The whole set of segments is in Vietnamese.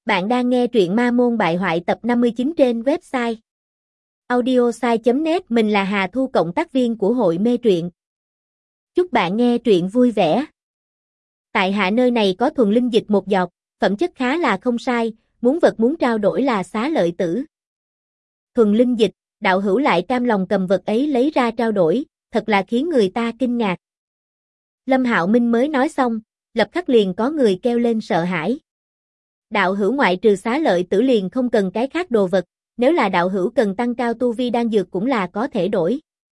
Bạn đang nghe truyện Ma Môn Bại Hoại tập 59 trên website audiosai.net. Mình là Hà Thu, cộng tác viên của hội mê truyện. Chúc bạn nghe truyện vui vẻ. Tại hạ nơi này có thuần linh dịch một giọt, phẩm chất khá là không sai, muốn vật muốn trao đổi là xá lợi tử. Thuần linh dịch, đạo hữu lại cam lòng cầm vật ấy lấy ra trao đổi, thật là khiến người ta kinh ngạc. Lâm Hạo Minh mới nói xong, lập khắc liền có người kêu lên sợ hãi. Đạo hữu ngoại trừ xá lợi tử liền không cần cái khác đồ vật, nếu là đạo hữu cần tăng cao tu vi đan dược cũng là có thể đổi.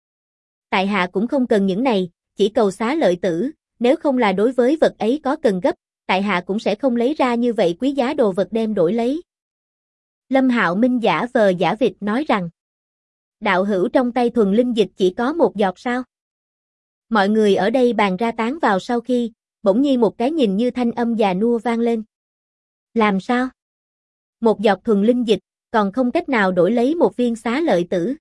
Tại hạ cũng không cần những này, chỉ cầu xá lợi tử, nếu không là đối với vật ấy có cần gấp, tại hạ cũng sẽ không lấy ra như vậy quý giá đồ vật đem đổi lấy. Lâm Hạo Minh giả vờ giả vịt nói rằng, đạo hữu trong tay thuần linh dịch chỉ có một giọt sao? Mọi người ở đây bàn ra tán vào sau khi, bỗng nhiên một cái nhìn như thanh âm già nua vang lên. Làm sao? Một giọt thuần linh dịch, còn không cách nào đổi lấy một viên xá lợi tử.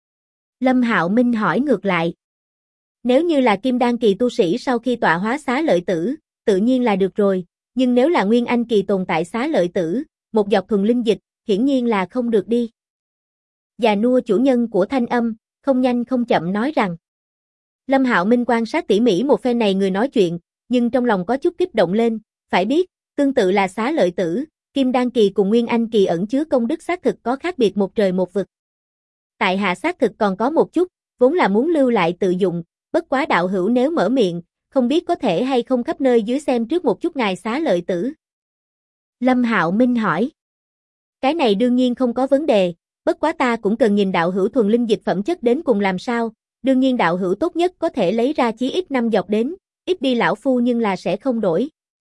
Lâm Hạo Minh hỏi ngược lại. Nếu như là kim đan kỳ tu sĩ sau khi tọa hóa xá lợi tử, tự nhiên là được rồi, nhưng nếu là nguyên anh kỳ tồn tại xá lợi tử, một giọt thuần linh dịch, hiển nhiên là không được đi. Già nua chủ nhân của thanh âm, không nhanh không chậm nói rằng. Lâm Hạo Minh quan sát tỉ mỉ một phen này người nói chuyện, nhưng trong lòng có chút kích động lên, phải biết, tương tự là xá lợi tử, kim đan kỳ cùng nguyên anh kỳ ẩn chứa công đức xác thực có khác biệt một trời một vực. Tại hạ xác thực còn có một chút, vốn là muốn lưu lại tự dụng, bất quá đạo hữu nếu mở miệng, không biết có thể hay không khắp nơi dưới xem trước một chút ngài xá lợi tử. Lâm Hạo Minh hỏi. Cái này đương nhiên không có vấn đề, bất quá ta cũng cần nhìn đạo hữu thuần linh dịch phẩm chất đến cùng làm sao, đương nhiên đạo hữu tốt nhất có thể lấy ra chí ít 5 giọt đến, ít đi lão phu nhưng là sẽ không đổi.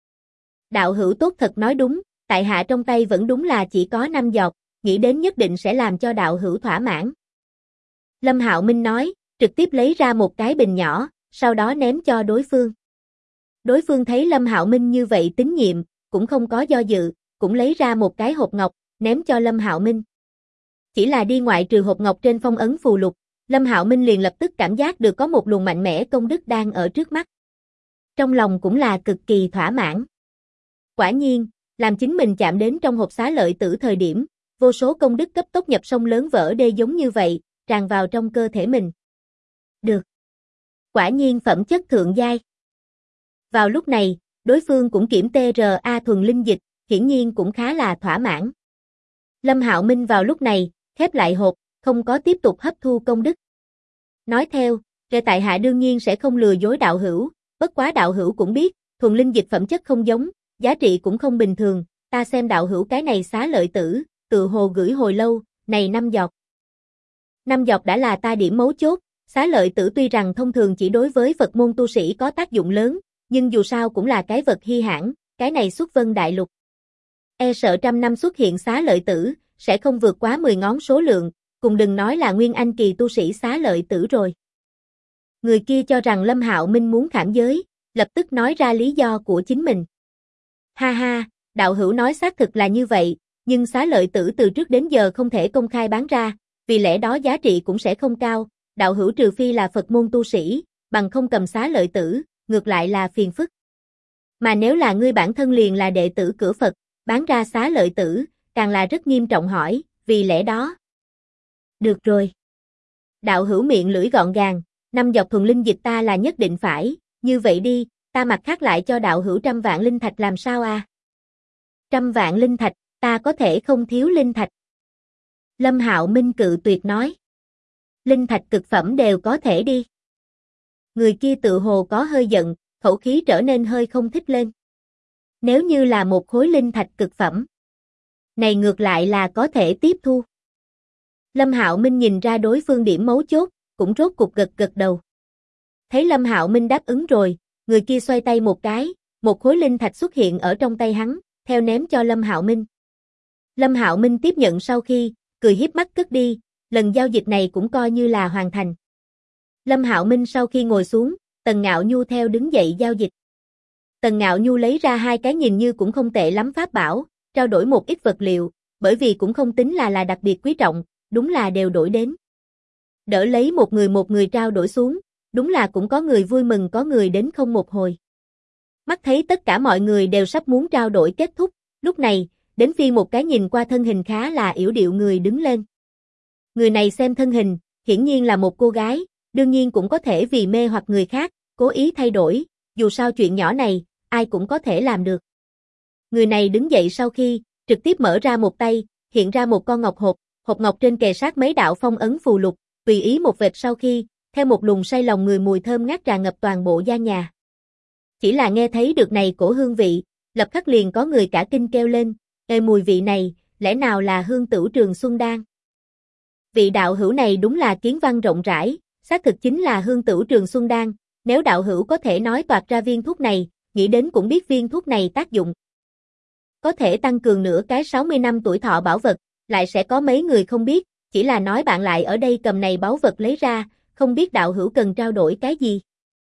Đạo hữu tốt thật nói đúng, tại hạ trong tay vẫn đúng là chỉ có 5 giọt, nghĩ đến nhất định sẽ làm cho đạo hữu thỏa mãn. Lâm Hạo Minh nói, trực tiếp lấy ra một cái bình nhỏ, sau đó ném cho đối phương. Đối phương thấy Lâm Hạo Minh như vậy tín nhiệm, cũng không có do dự, cũng lấy ra một cái hộp ngọc, ném cho Lâm Hạo Minh. Chỉ là đi ngoại trừ hộp ngọc trên phong ấn phù lục, Lâm Hạo Minh liền lập tức cảm giác được có một luồng mạnh mẽ công đức đang ở trước mắt. Trong lòng cũng là cực kỳ thỏa mãn. Quả nhiên, làm chính mình chạm đến trong hộp xá lợi tử thời điểm, vô số công đức cấp tốc nhập sông lớn vỡ đê giống như vậy, tràn vào trong cơ thể mình. Được. Quả nhiên phẩm chất thượng giai. Vào lúc này, đối phương cũng kiểm TRA thuần linh dịch, hiển nhiên cũng khá là thỏa mãn. Lâm Hạo Minh vào lúc này, khép lại hộp, không có tiếp tục hấp thu công đức. Nói theo, tại hạ đương nhiên sẽ không lừa dối đạo hữu, bất quá đạo hữu cũng biết, thuần linh dịch phẩm chất không giống, giá trị cũng không bình thường, ta xem đạo hữu cái này xá lợi tử, tự hồ gửi hồi lâu, này 5 giọt. 5 giọt đã là ta điểm mấu chốt, xá lợi tử tuy rằng thông thường chỉ đối với Phật môn tu sĩ có tác dụng lớn, nhưng dù sao cũng là cái vật hi hãn, cái này xuất vân đại lục. E sợ trăm năm xuất hiện xá lợi tử, sẽ không vượt quá 10 ngón số lượng, cùng đừng nói là nguyên anh kỳ tu sĩ xá lợi tử rồi. Người kia cho rằng Lâm Hạo Minh muốn khảm giới, lập tức nói ra lý do của chính mình. Ha ha, đạo hữu nói xác thực là như vậy, nhưng xá lợi tử từ trước đến giờ không thể công khai bán ra, vì lẽ đó giá trị cũng sẽ không cao, đạo hữu trừ phi là Phật môn tu sĩ, bằng không cầm xá lợi tử, ngược lại là phiền phức. Mà nếu là ngươi bản thân liền là đệ tử cửa Phật, bán ra xá lợi tử, càng là rất nghiêm trọng hỏi, vì lẽ đó. Được rồi. Đạo hữu miệng lưỡi gọn gàng, 5 giọt thuần linh dịch ta là nhất định phải, như vậy đi, ta mặt khác lại cho đạo hữu 100 vạn linh thạch làm sao à? 100 vạn linh thạch, ta có thể không thiếu linh thạch. Lâm Hạo Minh cự tuyệt nói. Linh thạch cực phẩm đều có thể đi. Người kia tự hồ có hơi giận, khẩu khí trở nên hơi không thích lên. Nếu như là một khối linh thạch cực phẩm, này ngược lại là có thể tiếp thu. Lâm Hạo Minh nhìn ra đối phương điểm mấu chốt, cũng rốt cục gật gật đầu. Thấy Lâm Hạo Minh đáp ứng rồi, người kia xoay tay một cái, một khối linh thạch xuất hiện ở trong tay hắn, theo ném cho Lâm Hạo Minh. Lâm Hạo Minh tiếp nhận sau khi, cười hiếp mắt cất đi, lần giao dịch này cũng coi như là hoàn thành. Lâm Hạo Minh sau khi ngồi xuống, Tần Ngạo Nhu theo đứng dậy giao dịch. Tần Ngạo Nhu lấy ra 2 cái nhìn như cũng không tệ lắm pháp bảo, trao đổi một ít vật liệu, bởi vì cũng không tính là đặc biệt quý trọng, đúng là đều đổi đến. Đỡ lấy một người trao đổi xuống, đúng là cũng có người vui mừng có người đến không một hồi. Mắt thấy tất cả mọi người đều sắp muốn trao đổi kết thúc, lúc này, đến phiên một cái nhìn qua thân hình khá là yểu điệu người đứng lên. Người này xem thân hình, hiển nhiên là một cô gái, đương nhiên cũng có thể vì mê hoặc người khác, cố ý thay đổi, dù sao chuyện nhỏ này, ai cũng có thể làm được. Người này đứng dậy sau khi, trực tiếp mở ra một tay, hiện ra một con ngọc hộp, hộp ngọc trên kề sát mấy đạo phong ấn phù lục, tùy ý một vệt sau khi, theo một luồng say lòng người mùi thơm ngát tràn ngập toàn bộ gian nhà. Chỉ là nghe thấy được này cổ hương vị, lập khắc liền có người cả kinh kêu lên, ê mùi vị này, lẽ nào là hương tửu Trường Xuân Đan? Vị đạo hữu này đúng là kiến văn rộng rãi, xác thực chính là hương tửu Trường Xuân Đan, nếu đạo hữu có thể nói toạc ra viên thuốc này, nghĩ đến cũng biết viên thuốc này tác dụng. Có thể tăng cường nửa cái 60 năm tuổi thọ bảo vật, lại sẽ có mấy người không biết, chỉ là nói bạn lại ở đây cầm này báu vật lấy ra, không biết đạo hữu cần trao đổi cái gì.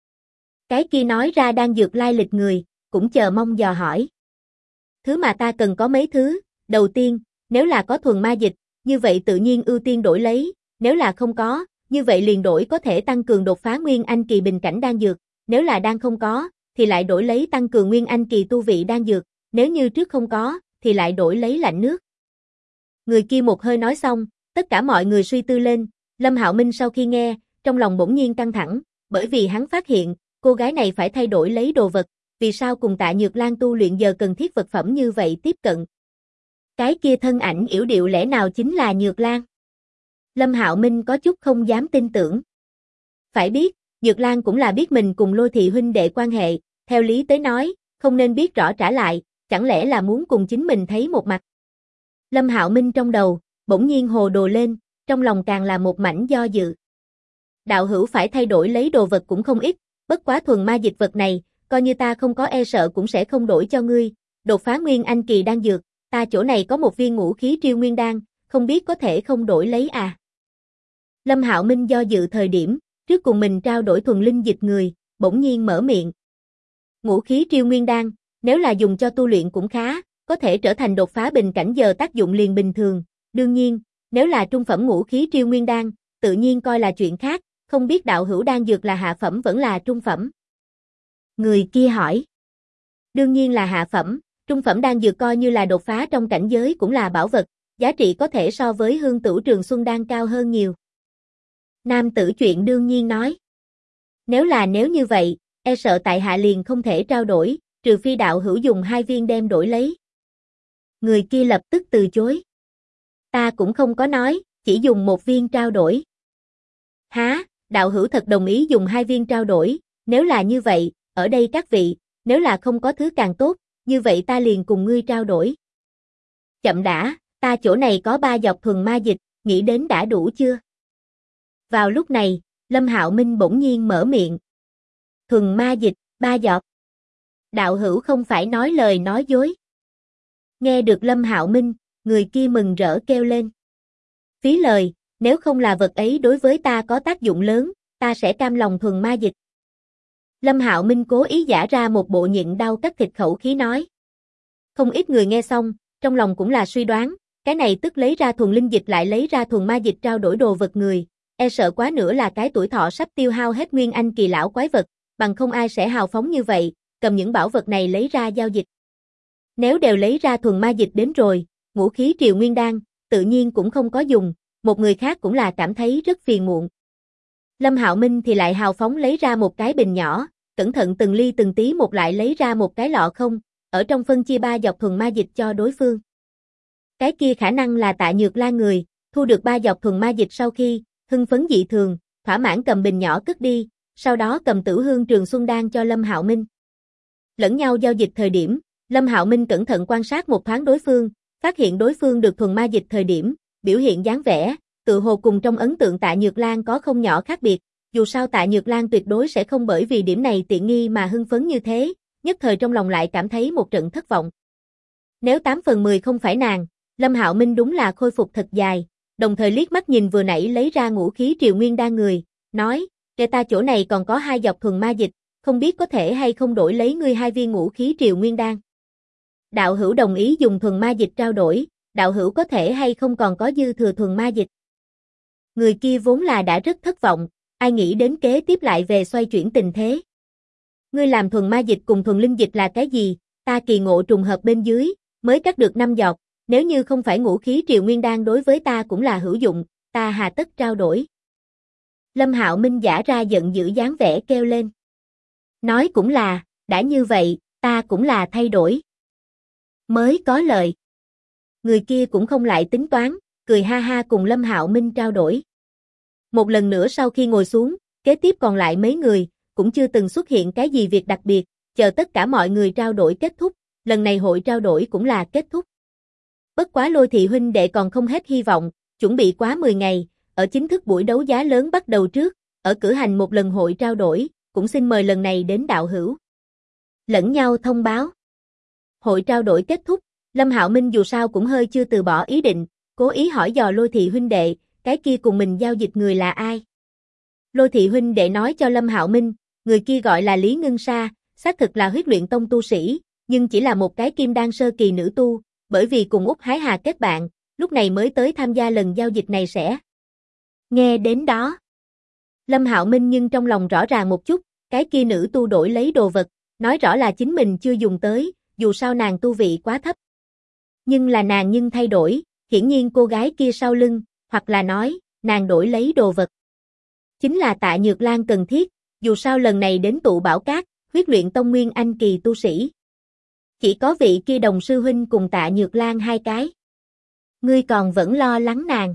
Cái kia nói ra đang dược lai lịch người, cũng chờ mong dò hỏi. Thứ mà ta cần có mấy thứ, đầu tiên, nếu là có thuần ma dịch, như vậy tự nhiên ưu tiên đổi lấy, nếu là không có, như vậy liền đổi có thể tăng cường đột phá Nguyên Anh kỳ bình cảnh đan dược, nếu là đang không có, thì lại đổi lấy tăng cường Nguyên Anh kỳ tu vị đan dược, nếu như trước không có, thì lại đổi lấy lạnh nước. Người kia một hơi nói xong, tất cả mọi người suy tư lên, Lâm Hạo Minh sau khi nghe, trong lòng bỗng nhiên căng thẳng, bởi vì hắn phát hiện, cô gái này phải thay đổi lấy đồ vật, vì sao cùng Tạ Nhược Lan tu luyện giờ cần thiết vật phẩm như vậy tiếp cận. Cái kia thân ảnh yểu điệu lẽ nào chính là Nhược Lan? Lâm Hạo Minh có chút không dám tin tưởng. Phải biết, Nhược Lan cũng là biết mình cùng Lôi Thị huynh đệ quan hệ, theo lý tới nói, không nên biết rõ trả lại, chẳng lẽ là muốn cùng chính mình thấy một mặt. Lâm Hạo Minh trong đầu, bỗng nhiên hồ đồ lên, trong lòng càng là một mảnh do dự. Đạo hữu phải thay đổi lấy đồ vật cũng không ít, bất quá thuần ma dịch vật này, coi như ta không có e sợ cũng sẽ không đổi cho ngươi, đột phá Nguyên Anh kỳ đan dược, ta chỗ này có một viên ngũ khí triêu nguyên đan, không biết có thể không đổi lấy à. Lâm Hạo Minh do dự thời điểm, trước cùng mình trao đổi thuần linh dịch người, bỗng nhiên mở miệng. Ngũ khí triêu nguyên đan, nếu là dùng cho tu luyện cũng khá, có thể trở thành đột phá bình cảnh giờ tác dụng liền bình thường, đương nhiên, nếu là trung phẩm ngũ khí triêu nguyên đan, tự nhiên coi là chuyện khác, không biết đạo hữu đan dược là hạ phẩm vẫn là trung phẩm. Người kia hỏi. Đương nhiên là hạ phẩm, trung phẩm đan dược coi như là đột phá trong cảnh giới cũng là bảo vật, giá trị có thể so với hương tửu Trường Xuân đan cao hơn nhiều. Nam tử chuyện đương nhiên nói. Nếu như vậy, e sợ tại hạ liền không thể trao đổi, trừ phi đạo hữu dùng 2 viên đem đổi lấy. Người kia lập tức từ chối. Ta cũng không có nói, chỉ dùng 1 viên trao đổi. Há, đạo hữu thật đồng ý dùng 2 viên trao đổi, nếu là như vậy, ở đây các vị, nếu là không có thứ càng tốt, như vậy ta liền cùng ngươi trao đổi. Chậm đã, ta chỗ này có 3 giọt thuần ma dịch, nghĩ đến đã đủ chưa? Vào lúc này, Lâm Hạo Minh bỗng nhiên mở miệng. Thuần ma dịch, 3 giọt. Đạo hữu không phải nói lời nói dối. Nghe được Lâm Hạo Minh, người kia mừng rỡ kêu lên. Phí lời, nếu không là vật ấy đối với ta có tác dụng lớn, ta sẽ cam lòng thuần ma dịch. Lâm Hạo Minh cố ý giả ra một bộ nhịn đau cắt thịt khẩu khí nói. Không ít người nghe xong, trong lòng cũng là suy đoán, cái này tức lấy ra thuần linh dịch lại lấy ra thuần ma dịch trao đổi đồ vật người, e sợ quá nữa là cái tuổi thọ sắp tiêu hao hết Nguyên Anh kỳ lão quái vật, bằng không ai sẽ hào phóng như vậy, cầm những bảo vật này lấy ra giao dịch. Nếu đều lấy ra thuần ma dịch đến rồi, ngũ khí triều nguyên đan, tự nhiên cũng không có dùng, một người khác cũng là cảm thấy rất phiền muộn. Lâm Hạo Minh thì lại hào phóng lấy ra một cái bình nhỏ, cẩn thận từng ly từng tí một lại lấy ra một cái lọ không, ở trong phân chia 3 giọt thuần ma dịch cho đối phương. Cái kia khả năng là Tạ Nhược Lan người, thu được 3 giọt thuần ma dịch sau khi, hưng phấn dị thường, thỏa mãn cầm bình nhỏ cất đi, sau đó cầm Tử Hương Trường Xuân Đan cho Lâm Hạo Minh. Lẫn nhau giao dịch thời điểm, Lâm Hạo Minh cẩn thận quan sát một thoáng đối phương, phát hiện đối phương được thuần ma dịch thời điểm, biểu hiện dáng vẻ, tự hồ cùng trong ấn tượng Tạ Nhược Lan có không nhỏ khác biệt, dù sao Tạ Nhược Lan tuyệt đối sẽ không bởi vì điểm này tiện nghi mà hưng phấn như thế, nhất thời trong lòng lại cảm thấy một trận thất vọng. Nếu 8 phần 10 không phải nàng, Lâm Hạo Minh đúng là khôi phục thật dài, đồng thời liếc mắt nhìn vừa nãy lấy ra ngũ khí triều nguyên đan người, nói, để ta chỗ này còn có 2 giọt thuần ma dịch, không biết có thể hay không đổi lấy ngươi 2 viên ngũ khí triều nguyên đan. Đạo hữu đồng ý dùng thuần ma dịch trao đổi, đạo hữu có thể hay không còn có dư thừa thuần ma dịch. Người kia vốn là đã rất thất vọng, ai nghĩ đến kế tiếp lại về xoay chuyển tình thế. Ngươi làm thuần ma dịch cùng thuần linh dịch là cái gì, ta kỳ ngộ trùng hợp bên dưới, mới cắt được 5 giọt, nếu như không phải ngũ khí triều nguyên đan đối với ta cũng là hữu dụng, ta hà tất trao đổi. Lâm Hạo Minh giả ra giận dữ dáng vẻ kêu lên. Nói cũng là, đã như vậy, ta cũng là thay đổi. Mới có lời. Người kia cũng không lại tính toán, cười ha ha cùng Lâm Hạo Minh trao đổi. Một lần nữa sau khi ngồi xuống, kế tiếp còn lại mấy người, cũng chưa từng xuất hiện cái gì việc đặc biệt, chờ tất cả mọi người trao đổi kết thúc, lần này hội trao đổi cũng là kết thúc. Bất quá Lôi thị huynh đệ còn không hết hy vọng, chuẩn bị quá 10 ngày, ở chính thức buổi đấu giá lớn bắt đầu trước, ở cử hành một lần hội trao đổi, cũng xin mời lần này đến đạo hữu. Lẫn nhau thông báo. Hội trao đổi kết thúc, Lâm Hạo Minh dù sao cũng hơi chưa từ bỏ ý định, cố ý hỏi dò Lôi thị huynh đệ, cái kia cùng mình giao dịch người là ai? Lôi thị huynh đệ nói cho Lâm Hạo Minh, người kia gọi là Lý Ngân Sa, xác thực là huyết luyện tông tu sĩ, nhưng chỉ là một cái kim đan sơ kỳ nữ tu, bởi vì cùng Úc Hái Hà kết bạn, lúc này mới tới tham gia lần giao dịch này sẽ. Nghe đến đó, Lâm Hạo Minh nhưng trong lòng rõ ràng một chút, cái kia nữ tu đổi lấy đồ vật, nói rõ là chính mình chưa dùng tới, dù sao nàng tu vị quá thấp. Nhưng là nàng nhưng thay đổi, hiển nhiên cô gái kia sau lưng, hoặc là nói, nàng đổi lấy đồ vật. Chính là Tạ Nhược Lan cần thiết, dù sao lần này đến tụ Bảo Cát, huyết luyện tông nguyên anh kỳ tu sĩ. Chỉ có vị kia đồng sư huynh cùng Tạ Nhược Lan hai cái. Ngươi còn vẫn lo lắng nàng.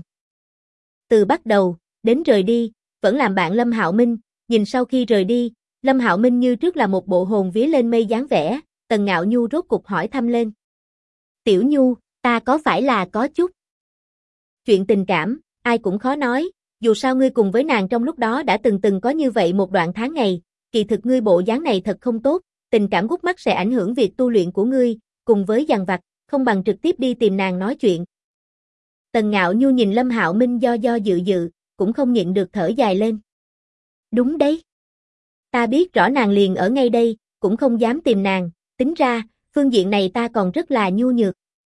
Từ bắt đầu, đến rời đi, vẫn làm bạn Lâm Hạo Minh, nhìn sau khi rời đi, Lâm Hạo Minh như trước là một bộ hồn vía lên mây dáng vẻ, Tần Ngạo Nhu rốt cục hỏi thăm lên. Tiểu Nhu, ta có phải là có chút chuyện tình cảm, ai cũng khó nói, dù sao ngươi cùng với nàng trong lúc đó đã từng có như vậy một đoạn tháng ngày, kỳ thực ngươi bộ dáng này thật không tốt, tình cảm gút mắt sẽ ảnh hưởng việc tu luyện của ngươi, cùng với dằn vặt, không bằng trực tiếp đi tìm nàng nói chuyện. Tần Ngạo Nhu nhìn Lâm Hạo Minh do dự, cũng không nhịn được thở dài lên. Đúng đấy. Ta biết rõ nàng liền ở ngay đây, cũng không dám tìm nàng, tính ra, phương diện này ta còn rất là nhu nhược.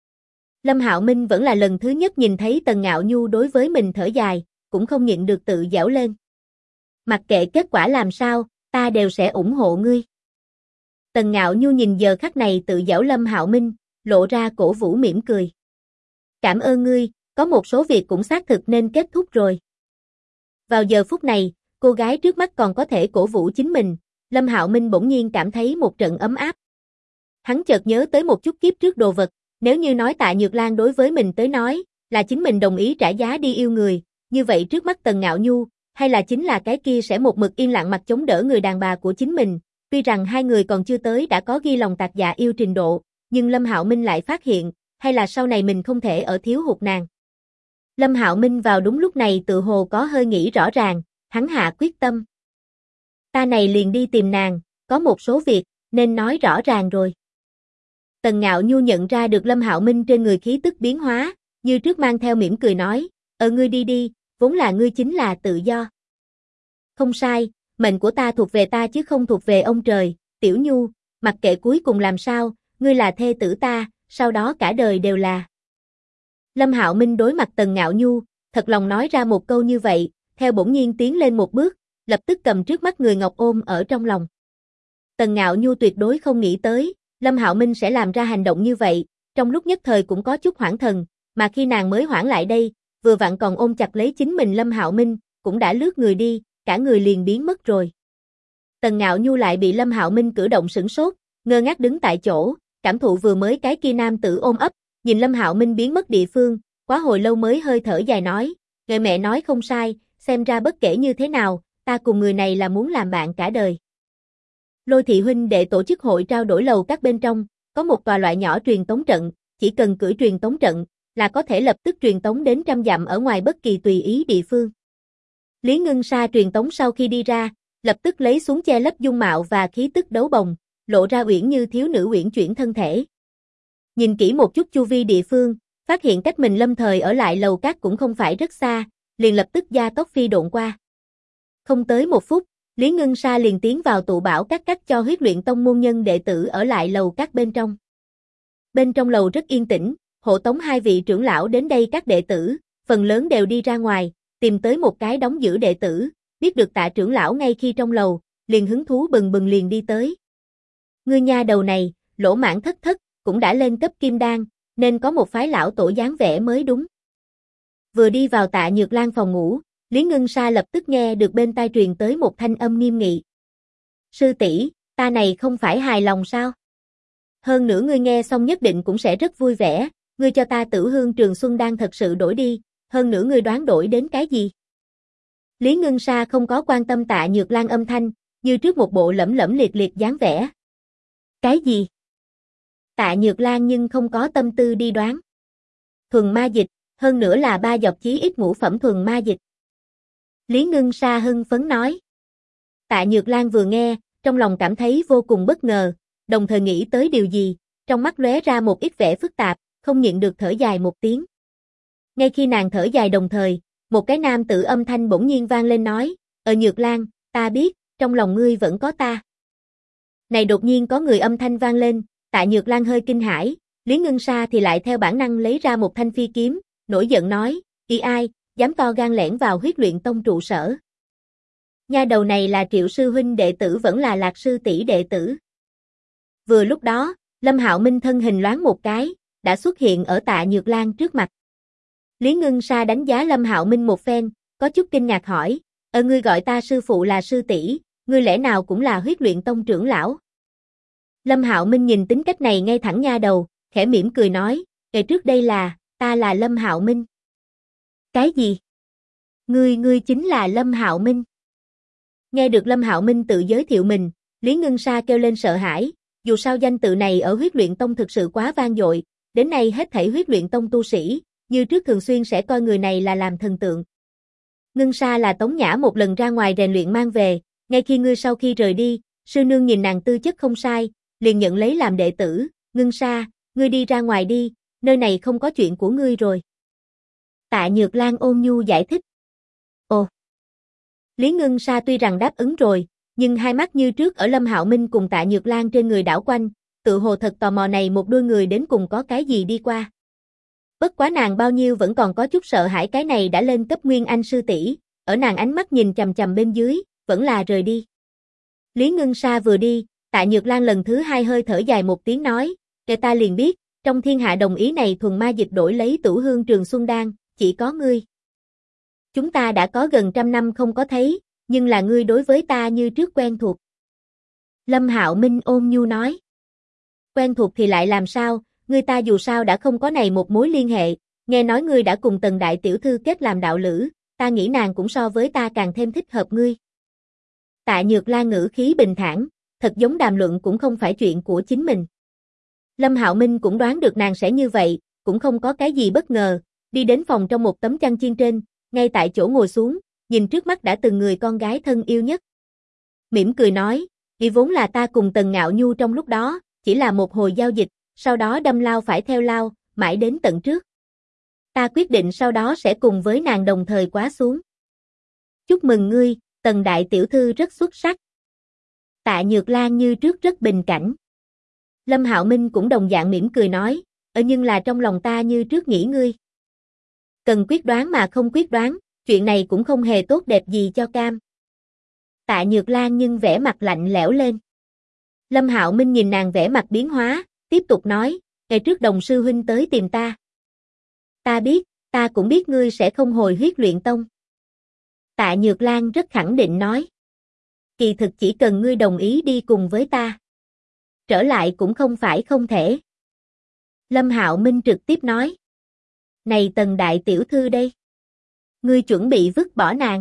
Lâm Hạo Minh vẫn là lần thứ nhất nhìn thấy Tần Ngạo Nhu đối với mình thở dài, cũng không nhịn được tự giễu lên. Mặc kệ kết quả làm sao, ta đều sẽ ủng hộ ngươi. Tần Ngạo Nhu nhìn giờ khắc này tự giễu Lâm Hạo Minh, lộ ra cổ vũ mỉm cười. Cảm ơn ngươi, có một số việc cũng xác thực nên kết thúc rồi. Vào giờ phút này, cô gái trước mắt còn có thể cổ vũ chính mình, Lâm Hạo Minh bỗng nhiên cảm thấy một trận ấm áp. Hắn chợt nhớ tới một chút kiếp trước đồ vật, nếu như nói Tạ Nhược Lan đối với mình tới nói, là chính mình đồng ý trả giá đi yêu người, như vậy trước mắt Tần Ngạo Nhu, hay là chính là cái kia sẽ một mực yên lặng mặt chống đỡ người đàn bà của chính mình, tuy rằng hai người còn chưa tới đã có ghi lòng tạc dạ yêu trình độ, nhưng Lâm Hạo Minh lại phát hiện, hay là sau này mình không thể ở thiếu hụt nàng. Lâm Hạo Minh vào đúng lúc này tự hồ có hơi nghĩ rõ ràng, hắn hạ quyết tâm. Ta này liền đi tìm nàng, có một số việc, nên nói rõ ràng rồi. Tần Ngạo Nhu nhận ra được Lâm Hạo Minh trên người khí tức biến hóa, như trước mang theo mỉm cười nói, ngươi đi đi, vốn là ngươi chính là tự do. Không sai, mệnh của ta thuộc về ta chứ không thuộc về ông trời, Tiểu Nhu, mặc kệ cuối cùng làm sao, ngươi là thê tử ta, sau đó cả đời đều là. Lâm Hạo Minh đối mặt Tần Ngạo Nhu, thật lòng nói ra một câu như vậy, theo bỗng nhiên tiến lên một bước, lập tức cầm trước mắt người ngọc ôm ở trong lòng. Tần Ngạo Nhu tuyệt đối không nghĩ tới, Lâm Hạo Minh sẽ làm ra hành động như vậy, trong lúc nhất thời cũng có chút hoảng thần, mà khi nàng mới hoảng lại đây, vừa vặn còn ôm chặt lấy chính mình Lâm Hạo Minh, cũng đã lướt người đi, cả người liền biến mất rồi. Tần Ngạo Nhu lại bị Lâm Hạo Minh cử động sửng sốt, ngơ ngác đứng tại chỗ, cảm thụ vừa mới cái kia nam tử ôm ấp, nhìn Lâm Hạo Minh biến mất địa phương, quá hồi lâu mới hơi thở dài nói, người mẹ nói không sai, xem ra bất kể như thế nào, ta cùng người này là muốn làm bạn cả đời. Lôi thị huynh đệ tổ chức hội trao đổi lầu các bên trong, có một tòa loại nhỏ truyền tống trận, chỉ cần cưỡi truyền tống trận, là có thể lập tức truyền tống đến trăm dặm ở ngoài bất kỳ tùy ý địa phương. Lý Ngân Sa truyền tống sau khi đi ra, lập tức lấy xuống che lấp dung mạo và khí tức đấu bồng, lộ ra uyển như thiếu nữ uyển chuyển thân thể. Nhìn kỹ một chút chu vi địa phương, phát hiện cách mình lâm thời ở lại lầu các cũng không phải rất xa, liền lập tức gia tốc phi độn qua. Không tới một phút, Lý Ngân Sa liền tiến vào tụ bảo các cho huyết luyện tông môn nhân đệ tử ở lại lầu các bên trong. Bên trong lầu rất yên tĩnh, hộ tống hai vị trưởng lão đến đây các đệ tử, phần lớn đều đi ra ngoài, tìm tới một cái đóng giữ đệ tử, biết được Tạ trưởng lão ngay khi trong lầu, liền hứng thú bừng bừng liền đi tới. Ngươi nha đầu này, lỗ mãng thất thất, cũng đã lên cấp kim đan, nên có một phái lão tổ dáng vẻ mới đúng. Vừa đi vào Tạ Nhược Lan phòng ngủ, Lý Ngân Sa lập tức nghe được bên tai truyền tới một thanh âm nghiêm nghị. Sư tỷ, ta này không phải hài lòng sao? Hơn nữa ngươi nghe xong nhất định cũng sẽ rất vui vẻ, ngươi cho ta Tử Hương Trường Xuân Đan thật sự đổi đi, hơn nữa ngươi đoán đổi đến cái gì? Lý Ngân Sa không có quan tâm Tạ Nhược Lan âm thanh, như trước một bộ lẫm lẫm liệt liệt dáng vẻ. Cái gì? Tạ Nhược Lan nhưng không có tâm tư đi đoán. Thuần ma dịch, hơn nữa là 3 dọc chí ít ngũ phẩm thuần ma dịch. Lý Ngân Sa hưng phấn nói. Tạ Nhược Lan vừa nghe, trong lòng cảm thấy vô cùng bất ngờ, đồng thời nghĩ tới điều gì, trong mắt lóe ra một ít vẻ phức tạp, không nhịn được thở dài một tiếng. Ngay khi nàng thở dài đồng thời, một cái nam tử âm thanh bỗng nhiên vang lên nói, Nhược Lan, ta biết, trong lòng ngươi vẫn có ta. Này đột nhiên có người âm thanh vang lên, Tạ Nhược Lan hơi kinh hãi, Lý Ngân Sa thì lại theo bản năng lấy ra một thanh phi kiếm, nổi giận nói, y ai, dám to gan lẻn vào Huyết Luyện Tông trụ sở. Nha đầu này là Triệu sư huynh đệ tử vẫn là Lạc sư tỷ đệ tử. Vừa lúc đó, Lâm Hạo Minh thân hình loáng một cái, đã xuất hiện ở Tạ Nhược Lan trước mặt. Lý Ngân Sa đánh giá Lâm Hạo Minh một phen, có chút kinh ngạc hỏi, ngươi gọi ta sư phụ là sư tỷ, ngươi lẽ nào cũng là Huyết Luyện Tông trưởng lão? Lâm Hạo Minh nhìn tính cách này ngay thẳng nha đầu, khẽ mỉm cười nói, trước đây ta là Lâm Hạo Minh. Cái gì? Ngươi chính là Lâm Hạo Minh? Nghe được Lâm Hạo Minh tự giới thiệu mình, Lý Ngân Sa kêu lên sợ hãi, dù sao danh tự này ở Huyết Luyện Tông thực sự quá vang dội, đến nay hết thảy Huyết Luyện Tông tu sĩ, như trước thường xuyên sẽ coi người này là làm thần tượng. Ngân Sa là Tống Nhã một lần ra ngoài rèn luyện mang về, ngay khi ngươi sau khi rời đi, sư nương nhìn nàng tư chất không sai, liền nhận lấy làm đệ tử, Ngân Sa, ngươi đi ra ngoài đi, nơi này không có chuyện của ngươi rồi. Tạ Nhược Lan ôn nhu giải thích. Ồ. Lý Ngân Sa tuy rằng đáp ứng rồi, nhưng hai mắt như trước ở Lâm Hạo Minh cùng Tạ Nhược Lan trên người đảo quanh, tự hồ thật tò mò này một đôi người đến cùng có cái gì đi qua. Bất quá nàng bao nhiêu vẫn còn có chút sợ hãi cái này đã lên cấp Nguyên Anh sư tỷ, ở nàng ánh mắt nhìn chằm chằm bên dưới, vẫn là rời đi. Lý Ngân Sa vừa đi, Tạ Nhược Lan lần thứ hai hơi thở dài một tiếng nói, ta liền biết, trong thiên hạ đồng ý này thuần ma dịch đổi lấy Tử Hương Trường Xuân Đan, chỉ có ngươi. Chúng ta đã có gần 100 năm không có thấy, nhưng là ngươi đối với ta như trước quen thuộc. Lâm Hạo Minh ôn nhu nói. Quen thuộc thì lại làm sao, ngươi ta dù sao đã không có này một mối liên hệ, nghe nói ngươi đã cùng Tần đại tiểu thư kết làm đạo lữ, ta nghĩ nàng cũng so với ta càng thêm thích hợp ngươi. Tạ Nhược Lan ngữ khí bình thản, thật giống đàm luận cũng không phải chuyện của chính mình. Lâm Hạo Minh cũng đoán được nàng sẽ như vậy, cũng không có cái gì bất ngờ, đi đến phòng trong một tấm chăn chiên trên, ngay tại chỗ ngồi xuống, nhìn trước mắt đã từng người con gái thân yêu nhất. Mỉm cười nói, vì vốn là ta cùng Tần Ngạo Nhu trong lúc đó, chỉ là một hồi giao dịch, sau đó đâm lao phải theo lao, mãi đến tận trước. Ta quyết định sau đó sẽ cùng với nàng đồng thời quá xuống. Chúc mừng ngươi, Tần đại tiểu thư rất xuất sắc. Tạ Nhược Lan như trước rất bình cảnh. Lâm Hạo Minh cũng đồng dạng mỉm cười nói, nhưng là trong lòng ta như trước nghĩ ngươi. Cần quyết đoán mà không quyết đoán, chuyện này cũng không hề tốt đẹp gì cho cam. Tạ Nhược Lan nhưng vẻ mặt lạnh lẽo lên. Lâm Hạo Minh nhìn nàng vẻ mặt biến hóa, tiếp tục nói, ngày trước Đồng sư huynh tới tìm ta. Ta biết, ta cũng biết ngươi sẽ không hồi Huyết Luyện Tông. Tạ Nhược Lan rất khẳng định nói. Kỳ thực chỉ cần ngươi đồng ý đi cùng với ta. Trở lại cũng không phải không thể. Lâm Hạo Minh trực tiếp nói. Này Tần đại tiểu thư đây. Ngươi chuẩn bị vứt bỏ nàng.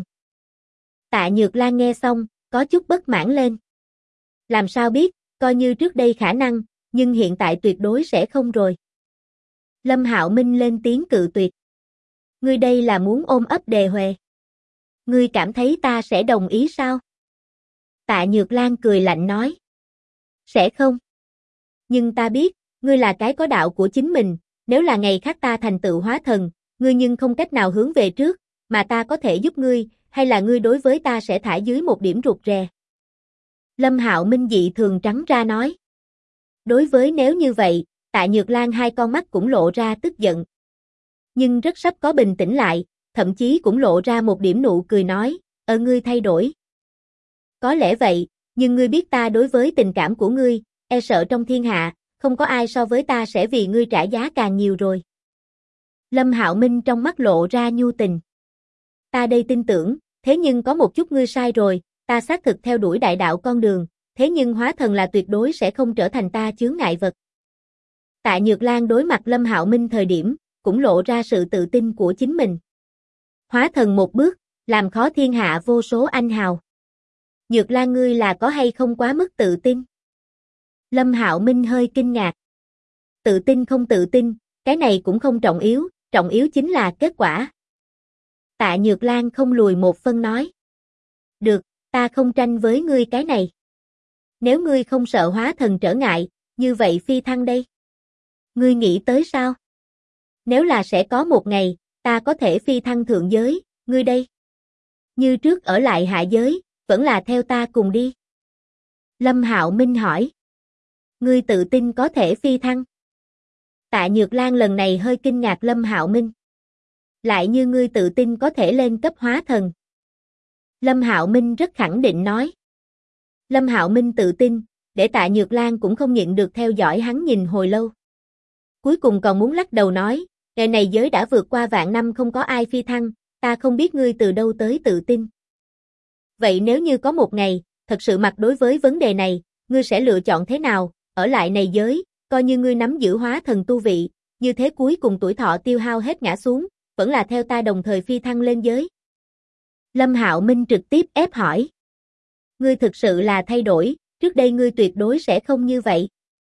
Tạ Nhược Lan nghe xong, có chút bất mãn lên. Làm sao biết, coi như trước đây khả năng, nhưng hiện tại tuyệt đối sẽ không rồi. Lâm Hạo Minh lên tiếng cự tuyệt. Ngươi đây là muốn ôm ấp đề huề. Ngươi cảm thấy ta sẽ đồng ý sao? Tạ Nhược Lan cười lạnh nói. Sẽ không. Nhưng ta biết, ngươi là cái có đạo của chính mình, nếu là ngày khác ta thành tựu hóa thần, ngươi nhưng không cách nào hướng về trước, mà ta có thể giúp ngươi, hay là ngươi đối với ta sẽ thả dưới một điểm rụt rè. Lâm Hạo Minh dị thường trắng ra nói. Đối với nếu như vậy, Tạ Nhược Lan hai con mắt cũng lộ ra tức giận. Nhưng rất sắp có bình tĩnh lại, thậm chí cũng lộ ra một điểm nụ cười nói, ngươi thay đổi. Có lẽ vậy, nhưng ngươi biết ta đối với tình cảm của ngươi, e sợ trong thiên hạ, không có ai so với ta sẽ vì ngươi trả giá càng nhiều rồi. Lâm Hạo Minh trong mắt lộ ra nhu tình. Ta đây tin tưởng, thế nhưng có một chút ngươi sai rồi, ta xác thực theo đuổi đại đạo con đường, thế nhưng hóa thần là tuyệt đối sẽ không trở thành ta chướng ngại vật. Tạ Nhược Lan đối mặt Lâm Hạo Minh thời điểm, cũng lộ ra sự tự tin của chính mình. Hóa thần một bước, làm khó thiên hạ vô số anh hào. Nhược Lan ngươi là có hay không quá mức tự tin? Lâm Hạo Minh hơi kinh ngạc. Tự tin không tự tin, cái này cũng không trọng yếu chính là kết quả. Tạ Nhược Lan không lùi một phân nói. Được, ta không tranh với ngươi cái này. Nếu ngươi không sợ hóa thần trở ngại, như vậy phi thăng đây. Ngươi nghĩ tới sao? Nếu là sẽ có một ngày, ta có thể phi thăng thượng giới, ngươi đây. Như trước ở lại hạ giới, vẫn là theo ta cùng đi. Lâm Hạo Minh hỏi. Ngươi tự tin có thể phi thăng? Tạ Nhược Lan lần này hơi kinh ngạc Lâm Hạo Minh. Lại như ngươi tự tin có thể lên cấp hóa thần. Lâm Hạo Minh rất khẳng định nói. Lâm Hạo Minh tự tin, để Tạ Nhược Lan cũng không nhịn được theo dõi hắn nhìn hồi lâu. Cuối cùng còn muốn lắc đầu nói, ngày này giới đã vượt qua vạn năm không có ai phi thăng, ta không biết ngươi từ đâu tới tự tin. Vậy nếu như có một ngày, thật sự mặt đối với vấn đề này, ngươi sẽ lựa chọn thế nào, ở lại này giới, coi như ngươi nắm giữ hóa thần tu vị, như thế cuối cùng tuổi thọ tiêu hao hết ngã xuống, vẫn là theo ta đồng thời phi thăng lên giới. Lâm Hạo Minh trực tiếp ép hỏi. Ngươi thực sự là thay đổi, trước đây ngươi tuyệt đối sẽ không như vậy.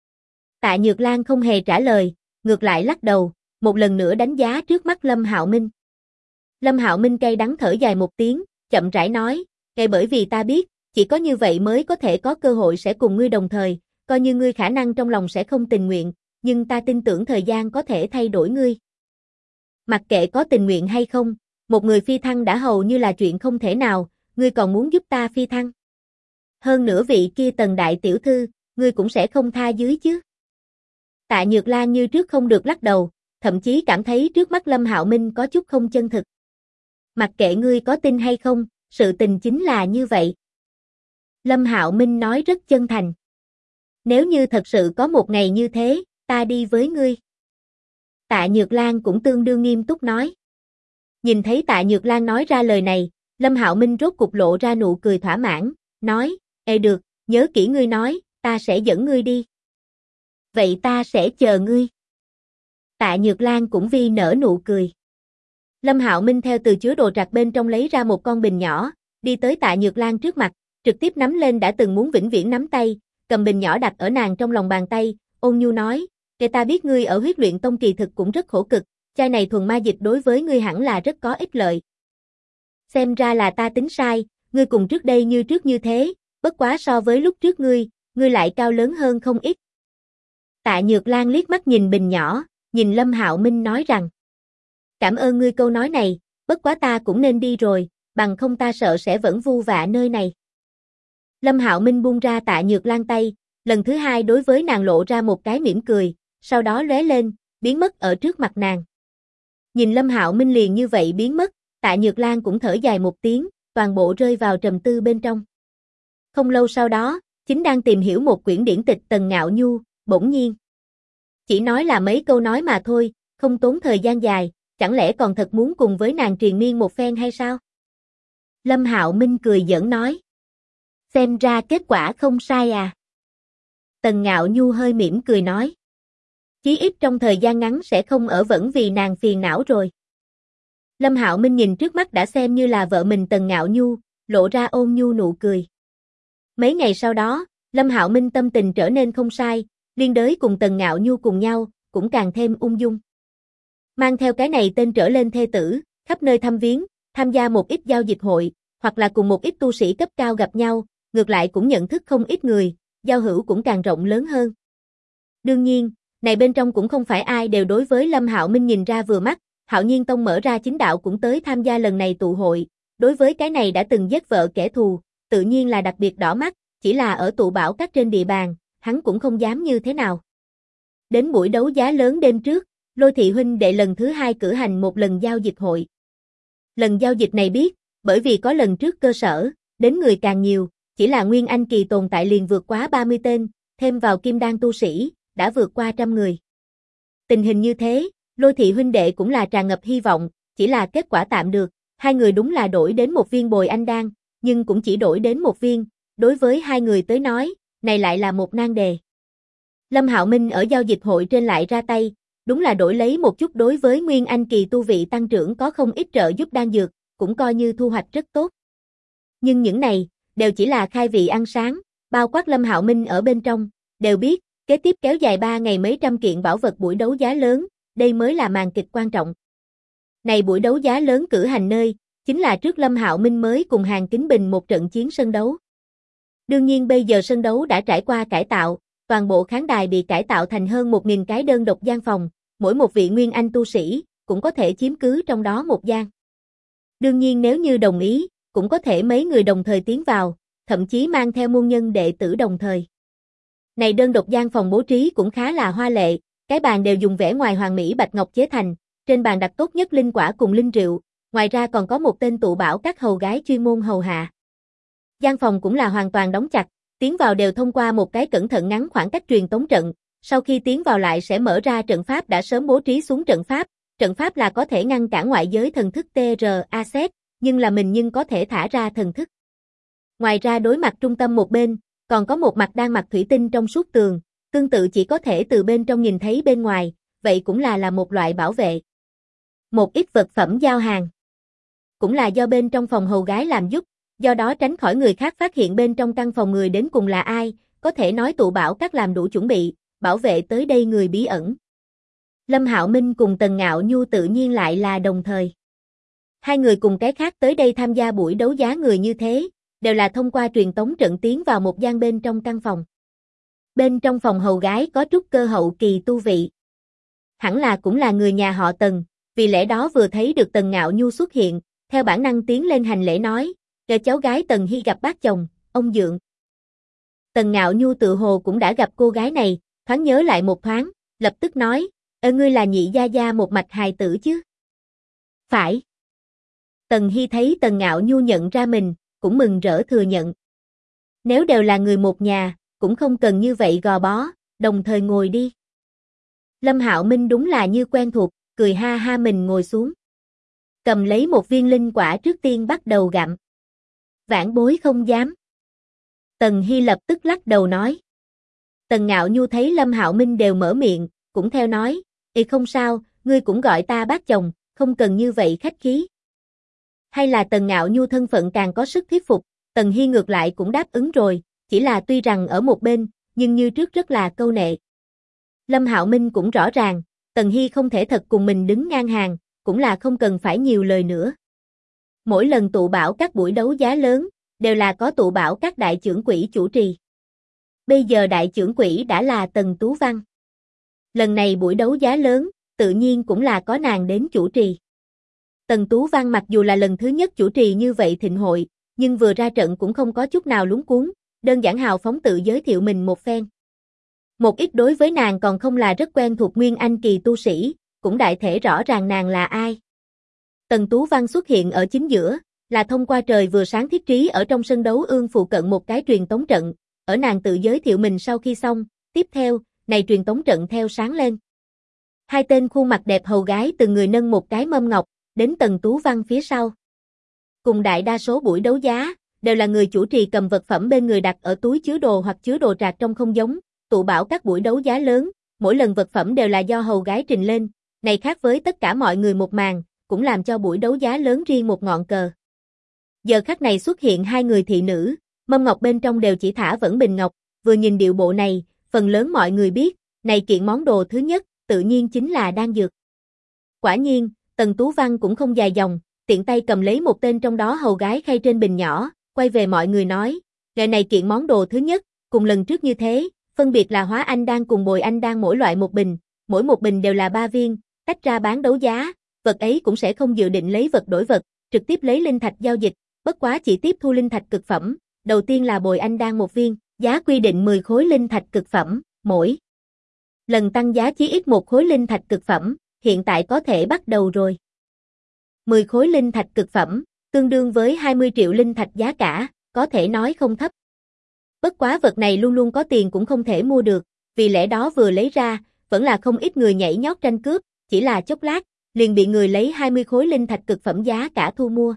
Tạ Nhược Lan không hề trả lời, ngược lại lắc đầu, một lần nữa đánh giá trước mắt Lâm Hạo Minh. Lâm Hạo Minh cay đắng thở dài một tiếng, chậm rãi nói, ngay bởi vì ta biết, chỉ có như vậy mới có thể có cơ hội sẽ cùng ngươi đồng thời, coi như ngươi khả năng trong lòng sẽ không tình nguyện, nhưng ta tin tưởng thời gian có thể thay đổi ngươi. Mặc kệ có tình nguyện hay không, một người phi thăng đã hầu như là chuyện không thể nào, ngươi còn muốn giúp ta phi thăng. Hơn nữa vị kia Tần đại tiểu thư, ngươi cũng sẽ không tha dưới chứ. Tạ Nhược Lan như trước không được lắc đầu, thậm chí cảm thấy trước mắt Lâm Hạo Minh có chút không chân thực. Mặc kệ ngươi có tin hay không, sự tình chính là như vậy. Lâm Hạo Minh nói rất chân thành. Nếu như thật sự có một ngày như thế, ta đi với ngươi. Tạ Nhược Lan cũng tương đương nghiêm túc nói. Nhìn thấy Tạ Nhược Lan nói ra lời này, Lâm Hạo Minh rốt cục lộ ra nụ cười thỏa mãn, nói, ê được, nhớ kỹ ngươi nói, ta sẽ dẫn ngươi đi. Vậy ta sẽ chờ ngươi. Tạ Nhược Lan cũng vi nở nụ cười. Lâm Hạo Minh theo từ chứa đồ trạc bên trong lấy ra một con bình nhỏ, đi tới Tạ Nhược Lan trước mặt, trực tiếp nắm lên đã từng muốn vĩnh viễn nắm tay, cầm bình nhỏ đặt ở nàng trong lòng bàn tay, ôn nhu nói, kể ta biết ngươi ở huyết luyện tông kỳ thực cũng rất khổ cực, chai này thuần ma dịch đối với ngươi hẳn là rất có ích lợi. Xem ra là ta tính sai, ngươi cùng trước đây như trước như thế, bất quá so với lúc trước ngươi lại cao lớn hơn không ít. Tạ Nhược Lan liếc mắt nhìn bình nhỏ, nhìn Lâm Hạo Minh nói rằng, cảm ơn ngươi câu nói này, bất quá ta cũng nên đi rồi, bằng không ta sợ sẽ vẫn vu vạ nơi này. Lâm Hạo Minh buông ra Tạ Nhược Lan tay, lần thứ hai đối với nàng lộ ra một cái mỉm cười, sau đó lóe lên, biến mất ở trước mặt nàng. Nhìn Lâm Hạo Minh liền như vậy biến mất, Tạ Nhược Lan cũng thở dài một tiếng, toàn bộ rơi vào trầm tư bên trong. Không lâu sau đó, chính đang tìm hiểu một quyển điển tịch Tần Ngạo Nhu, bỗng nhiên. Chỉ nói là mấy câu nói mà thôi, không tốn thời gian dài, chẳng lẽ còn thật muốn cùng với nàng triền miên một phen hay sao? Lâm Hạo Minh cười giỡn nói. Xem ra kết quả không sai à. Tần Ngạo Nhu hơi mỉm cười nói. Chí ít trong thời gian ngắn sẽ không ở vẫn vì nàng phiền não rồi. Lâm Hạo Minh nhìn trước mắt đã xem như là vợ mình Tần Ngạo Nhu, lộ ra ôn nhu nụ cười. Mấy ngày sau đó, Lâm Hạo Minh tâm tình trở nên không sai, liên đới cùng Tần Ngạo Nhu cùng nhau, cũng càng thêm ung dung. Mang theo cái này tên trở lên thê tử, khắp nơi thăm viếng, tham gia một ít giao dịch hội, hoặc là cùng một ít tu sĩ cấp cao gặp nhau, ngược lại cũng nhận thức không ít người, giao hữu cũng càng rộng lớn hơn. Đương nhiên, này bên trong cũng không phải ai đều đối với Lâm Hạo Minh nhìn ra vừa mắt, Hạo Nhiên Tông mở ra chính đạo cũng tới tham gia lần này tụ hội, đối với cái này đã từng giết vợ kẻ thù, tự nhiên là đặc biệt đỏ mắt, chỉ là ở tụ bảo các trên địa bàn, hắn cũng không dám như thế nào. Đến buổi đấu giá lớn đêm trước, Lôi thị huynh đệ lần thứ hai cử hành một lần giao dịch hội. Lần giao dịch này biết, bởi vì có lần trước cơ sở, đến người càng nhiều, chỉ là Nguyên Anh kỳ tồn tại liền vượt quá 30 tên, thêm vào kim đan tu sĩ, đã vượt qua 100 người. Tình hình như thế, Lôi Thị huynh đệ cũng là tràn ngập hy vọng, chỉ là kết quả tạm được, hai người đúng là đổi đến một viên bồi anh đan, nhưng cũng chỉ đổi đến một viên, đối với hai người tới nói, này lại là một nan đề. Lâm Hạo Minh ở giao dịch hội trên lại ra tay, đúng là đổi lấy một chút đối với Nguyên Anh kỳ tu vị tăng trưởng có không ít trợ giúp đan dược, cũng coi như thu hoạch rất tốt. Nhưng những này, đều chỉ là khai vị ăn sáng, bao quát Lâm Hạo Minh ở bên trong, đều biết, kế tiếp kéo dài 3 ngày mấy trăm kiện bảo vật buổi đấu giá lớn, đây mới là màn kịch quan trọng. Này buổi đấu giá lớn cử hành nơi, chính là trước Lâm Hạo Minh mới cùng Hàn Kính Bình một trận chiến sân đấu. Đương nhiên bây giờ sân đấu đã trải qua cải tạo, toàn bộ khán đài bị cải tạo thành hơn 1.000 cái đơn độc gian phòng, mỗi một vị Nguyên Anh tu sĩ, cũng có thể chiếm cứ trong đó một gian. Đương nhiên nếu như đồng ý, cũng có thể mấy người đồng thời tiến vào, thậm chí mang theo môn nhân đệ tử đồng thời. Này đơn độc gian phòng bố trí cũng khá là hoa lệ, cái bàn đều dùng vẽ ngoài hoàng mỹ bạch ngọc chế thành, trên bàn đặt tốt nhất linh quả cùng linh rượu, ngoài ra còn có một tên tụ bảo các hầu gái chuyên môn hầu hạ. Gian phòng cũng là hoàn toàn đóng chặt, tiến vào đều thông qua một cái cẩn thận ngắn khoảng cách truyền tống trận, sau khi tiến vào lại sẽ mở ra trận pháp đã sớm bố trí xuống trận pháp là có thể ngăn cản ngoại giới thần thức TRAZ, nhưng là mình nhưng có thể thả ra thần thức. Ngoài ra đối mặt trung tâm một bên, còn có một mặt đan mặt thủy tinh trong suốt tường, tương tự chỉ có thể từ bên trong nhìn thấy bên ngoài, vậy cũng là một loại bảo vệ. Một ít vật phẩm giao hàng, cũng là do bên trong phòng hầu gái làm giúp, do đó tránh khỏi người khác phát hiện bên trong căn phòng người đến cùng là ai, có thể nói tụ bảo các làm đủ chuẩn bị, bảo vệ tới đây người bí ẩn. Lâm Hạo Minh cùng Tần Ngạo Nhu tự nhiên lại là đồng thời. Hai người cùng cái khác tới đây tham gia buổi đấu giá người như thế, đều là thông qua truyền tống trận tiến vào một gian bên trong căn phòng. Bên trong phòng hầu gái có trúc cơ hậu kỳ tu vị. Hẳn là cũng là người nhà họ Tần, vì lẽ đó vừa thấy được Tần Ngạo Nhu xuất hiện, theo bản năng tiến lên hành lễ nói, "Kẻ cháu gái Tần Hy gặp bác chồng, ông Dượng." Tần Ngạo Nhu tự hồ cũng đã gặp cô gái này, thoáng nhớ lại một thoáng, lập tức nói, ngươi là nhị gia gia một mạch hài tử chứ?" "Phải." Tần Hy thấy Tần Ngạo Nhu nhận ra mình, cũng mừng rỡ thừa nhận. "Nếu đều là người một nhà, cũng không cần như vậy gò bó, đồng thời ngồi đi." Lâm Hạo Minh đúng là như quen thuộc, cười ha ha mình ngồi xuống. Cầm lấy một viên linh quả trước tiên bắt đầu gặm. "Vãn bối không dám." Tần Hy lập tức lắc đầu nói. Tần Ngạo Nhu thấy Lâm Hạo Minh đều mở miệng, cũng theo nói, không sao, ngươi cũng gọi ta bác chồng, không cần như vậy khách khí." Hay là Tần Ngạo Nhu thân phận càng có sức thuyết phục, Tần Hy ngược lại cũng đáp ứng rồi, chỉ là tuy rằng ở một bên, nhưng như trước rất là câu nệ. Lâm Hạo Minh cũng rõ ràng, Tần Hy không thể thật cùng mình đứng ngang hàng, cũng là không cần phải nhiều lời nữa. Mỗi lần tụ bảo các buổi đấu giá lớn, đều là có tụ bảo các đại trưởng quỹ chủ trì. Bây giờ đại trưởng quỹ đã là Tần Tú Văn. Lần này buổi đấu giá lớn, tự nhiên cũng là có nàng đến chủ trì. Tần Tú Văn mặc dù là lần thứ nhất chủ trì như vậy thịnh hội, nhưng vừa ra trận cũng không có chút nào luống cuống, đơn giản hào phóng tự giới thiệu mình một phen. Một ít đối với nàng còn không là rất quen thuộc Nguyên Anh kỳ tu sĩ, cũng đại thể rõ ràng nàng là ai. Tần Tú Văn xuất hiện ở chính giữa, là thông qua trời vừa sáng thiết trí ở trong sân đấu ương phụ cận một cái truyền tống trận, ở nàng tự giới thiệu mình sau khi xong, tiếp theo, này truyền tống trận theo sáng lên. Hai tên khuôn mặt đẹp hầu gái từng người nâng một cái mâm ngọc, đến Tần Tú Văn phía sau. Cùng đại đa số buổi đấu giá, đều là người chủ trì cầm vật phẩm bên người đặt ở túi chứa đồ hoặc chứa đồ trạc trong không giống, tụ bảo các buổi đấu giá lớn, mỗi lần vật phẩm đều là do hầu gái trình lên, này khác với tất cả mọi người một màn, cũng làm cho buổi đấu giá lớn riêng một ngọn cờ. Giờ khắc này xuất hiện hai người thị nữ, mâm ngọc bên trong đều chỉ thả vẫn bình ngọc, vừa nhìn điệu bộ này, phần lớn mọi người biết, này kiện món đồ thứ nhất, tự nhiên chính là đan dược. Quả nhiên, Tần Tú Văn cũng không dài dòng, tiện tay cầm lấy một tên trong đó hầu gái khay trên bình nhỏ, quay về mọi người nói, "Ngày này kiện món đồ thứ nhất, cùng lần trước như thế, phân biệt là hóa anh đan cùng bồi anh đan mỗi loại một bình, mỗi một bình đều là 3 viên, tách ra bán đấu giá, vật ấy cũng sẽ không dự định lấy vật đổi vật, trực tiếp lấy linh thạch giao dịch, bất quá chỉ tiếp thu linh thạch cực phẩm, đầu tiên là bồi anh đan một viên, giá quy định 10 khối linh thạch cực phẩm, mỗi lần tăng giá chí ít 1 khối linh thạch cực phẩm, hiện tại có thể bắt đầu rồi. 10 khối linh thạch cực phẩm, tương đương với 20 triệu linh thạch giá cả, có thể nói không thấp. Bất quá vật này luôn luôn có tiền cũng không thể mua được, vì lẽ đó vừa lấy ra, vẫn là không ít người nhảy nhót tranh cướp, chỉ là chốc lát, liền bị người lấy 20 khối linh thạch cực phẩm giá cả thu mua.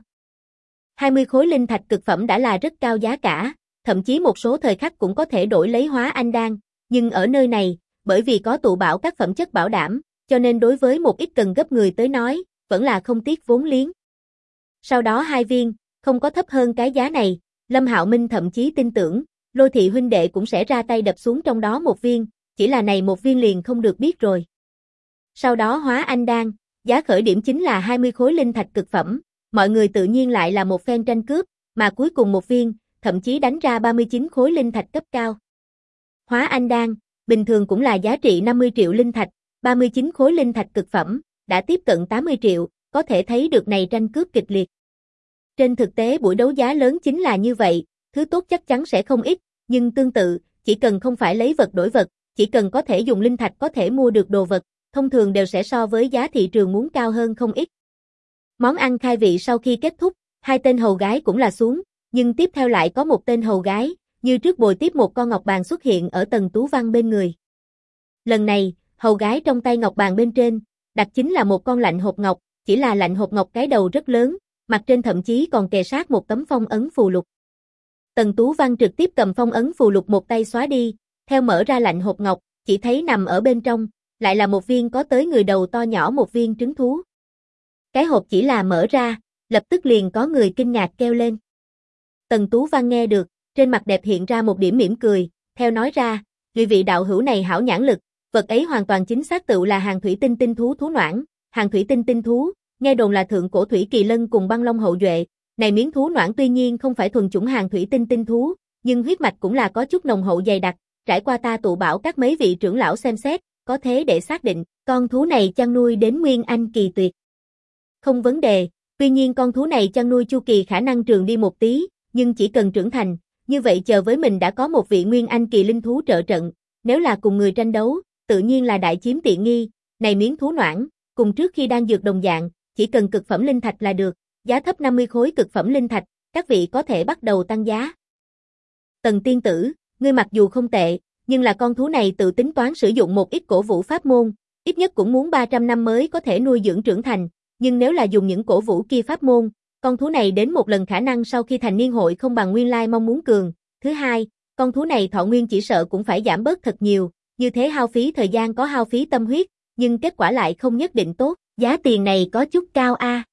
20 khối linh thạch cực phẩm đã là rất cao giá cả, thậm chí một số thời khắc cũng có thể đổi lấy hóa anh đan, nhưng ở nơi này, bởi vì có tụ bảo các phẩm chất bảo đảm, cho nên đối với một ít cần gấp người tới nói, vẫn là không tiếc vốn liếng. Sau đó 2 viên, không có thấp hơn cái giá này, Lâm Hạo Minh thậm chí tin tưởng, Lôi Thị huynh đệ cũng sẽ ra tay đập xuống trong đó một viên, chỉ là này một viên liền không được biết rồi. Sau đó hóa anh đan, giá khởi điểm chính là 20 khối linh thạch cực phẩm, mọi người tự nhiên lại là một phen tranh cướp, mà cuối cùng một viên, thậm chí đánh ra 39 khối linh thạch cấp cao. Hóa anh đan, bình thường cũng là giá trị 50 triệu linh thạch, 39 khối linh thạch cực phẩm, đã tiếp cận 80 triệu, có thể thấy được này tranh cướp kịch liệt. Trên thực tế buổi đấu giá lớn chính là như vậy, thứ tốt chắc chắn sẽ không ít, nhưng tương tự, chỉ cần không phải lấy vật đổi vật, chỉ cần có thể dùng linh thạch có thể mua được đồ vật, thông thường đều sẽ so với giá thị trường muốn cao hơn không ít. Món ăn khai vị sau khi kết thúc, 2 tên hầu gái cũng là xuống, nhưng tiếp theo lại có một tên hầu gái, như trước bồi tiếp một con ngọc bàn xuất hiện ở Tần Tú Văn bên người. Lần này, hầu gái trong tay ngọc bàn bên trên, đặt chính là một con lạnh hộp ngọc, chỉ là lạnh hộp ngọc cái đầu rất lớn, mặt trên thậm chí còn kề sát một tấm phong ấn phù lục. Tần Tú Văn trực tiếp cầm phong ấn phù lục một tay xóa đi, theo mở ra lạnh hộp ngọc, chỉ thấy nằm ở bên trong, lại là một viên có tới người đầu to nhỏ một viên trứng thú. Cái hộp chỉ là mở ra, lập tức liền có người kinh ngạc kêu lên. Tần Tú Văn nghe được, trên mặt đẹp hiện ra một điểm mỉm cười, theo nói ra, người vị đạo hữu này hảo nhãn lực, vật ấy hoàn toàn chính xác tự là hàng thủy tinh tinh thú thú noãn, hàng thủy tinh tinh thú, nghe đồn là thượng cổ thủy kỳ lân cùng băng long hậu duệ, này miếng thú noãn tuy nhiên không phải thuần chủng hàng thủy tinh tinh thú, nhưng huyết mạch cũng là có chút nồng hậu dày đặc, trải qua ta tụ bảo các mấy vị trưởng lão xem xét, có thế để xác định, con thú này chăn nuôi đến nguyên anh kỳ tuyệt. Không vấn đề, tuy nhiên con thú này chăn nuôi chu kỳ khả năng trường đi một tí, nhưng chỉ cần trưởng thành, như vậy chờ với mình đã có một vị nguyên anh kỳ linh thú trợ trận, nếu là cùng người tranh đấu, tự nhiên là đại chiếm tiện nghi, này miếng thú noãn, cùng trước khi đang dược đồng dạng, chỉ cần cực phẩm linh thạch là được, giá thấp 50 khối cực phẩm linh thạch, các vị có thể bắt đầu tăng giá. Tần tiên tử, ngươi mặc dù không tệ, nhưng là con thú này tự tính toán sử dụng một ít cổ vũ pháp môn, ít nhất cũng muốn 300 năm mới có thể nuôi dưỡng trưởng thành, nhưng nếu là dùng những cổ vũ kia pháp môn, con thú này đến một lần khả năng sau khi thành niên hội không bằng nguyên lai mong muốn cường. Thứ hai, con thú này thọ nguyên chỉ sợ cũng phải giảm bớt thật nhiều, như thế hao phí thời gian có hao phí tâm huyết, nhưng kết quả lại không nhất định tốt, giá tiền này có chút cao a.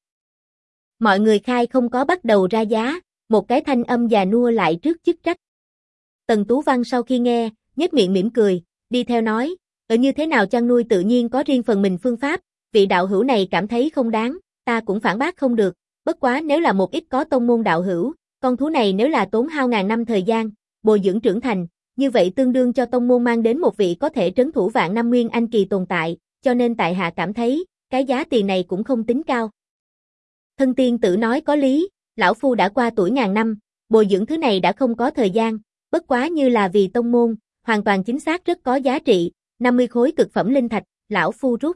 Mọi người khai không có bắt đầu ra giá, một cái thanh âm già nua lại trước chức trách. Tần Tú Văn sau khi nghe, nhếch miệng mỉm cười, đi theo nói, ở như thế nào chăn nuôi tự nhiên có riêng phần mình phương pháp, vị đạo hữu này cảm thấy không đáng, ta cũng phản bác không được, bất quá nếu là một ít có tông môn đạo hữu, con thú này nếu là tốn hao ngàn năm thời gian, bồi dưỡng trưởng thành, như vậy tương đương cho tông môn mang đến một vị có thể trấn thủ vạn năm nguyên anh kỳ tồn tại, cho nên tại hạ cảm thấy, cái giá tiền này cũng không tính cao. Thân tiên tử nói có lý, lão phu đã qua tuổi ngàn năm, bồi dưỡng thứ này đã không có thời gian, bất quá như là vì tông môn, hoàn toàn chính xác rất có giá trị, 50 khối cực phẩm linh thạch, lão phu rút.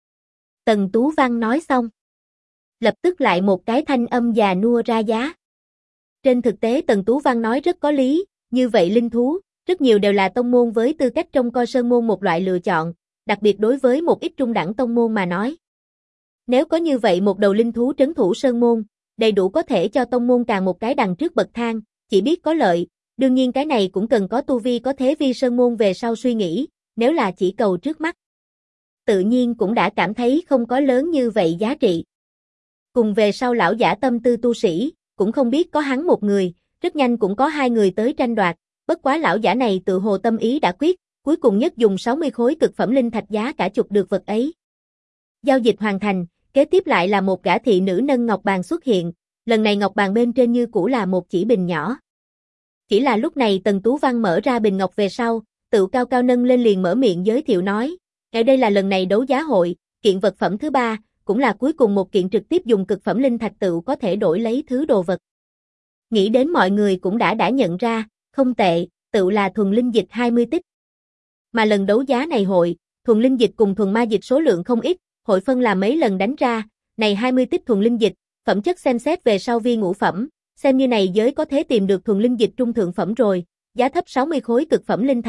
Tần Tú Văn nói xong, lập tức lại một cái thanh âm già nua ra giá. Trên thực tế Tần Tú Văn nói rất có lý, như vậy linh thú, rất nhiều đều là tông môn với tư cách trông coi sơn môn một loại lựa chọn, đặc biệt đối với một ít trung đẳng tông môn mà nói. Nếu có như vậy một đầu linh thú trấn thủ sơn môn, đầy đủ có thể cho tông môn càng một cái đằng trước bậc thang, chỉ biết có lợi, đương nhiên cái này cũng cần có tu vi có thế vi sơn môn về sau suy nghĩ, nếu là chỉ cầu trước mắt. Tự nhiên cũng đã cảm thấy không có lớn như vậy giá trị. Cùng về sau lão giả tâm tư tu sĩ, cũng không biết có hắn một người, rất nhanh cũng có 2 người tới tranh đoạt, bất quá lão giả này tự hồ tâm ý đã quyết, cuối cùng nhất dùng 60 khối cực phẩm linh thạch giá cả chụp được vật ấy. Giao dịch hoàn thành, kế tiếp lại là một gã thị nữ nâng ngọc bàn xuất hiện, lần này ngọc bàn bên trên như cũ là một chỉ bình nhỏ. Chỉ là lúc này Tần Tú Văn mở ra bình ngọc về sau, tự cao cao nâng lên liền mở miệng giới thiệu nói, ở đây là lần này đấu giá hội, kiện vật phẩm thứ 3, cũng là cuối cùng một kiện trực tiếp dùng cực phẩm linh thạch tự có thể đổi lấy thứ đồ vật. Nghĩ đến mọi người cũng đã nhận ra, không tệ, tự là thuần linh dịch 20 tích. Mà lần đấu giá này hội, thuần linh dịch cùng thuần ma dịch số lượng không ít, hội phân là mấy lần đánh ra, này 20 tích thuần linh dịch, phẩm chất xem xét về sau vi ngũ phẩm, xem như này giới có thể tìm được thuần linh dịch trung thượng phẩm rồi, giá thấp 60 khối cực phẩm linh thạch,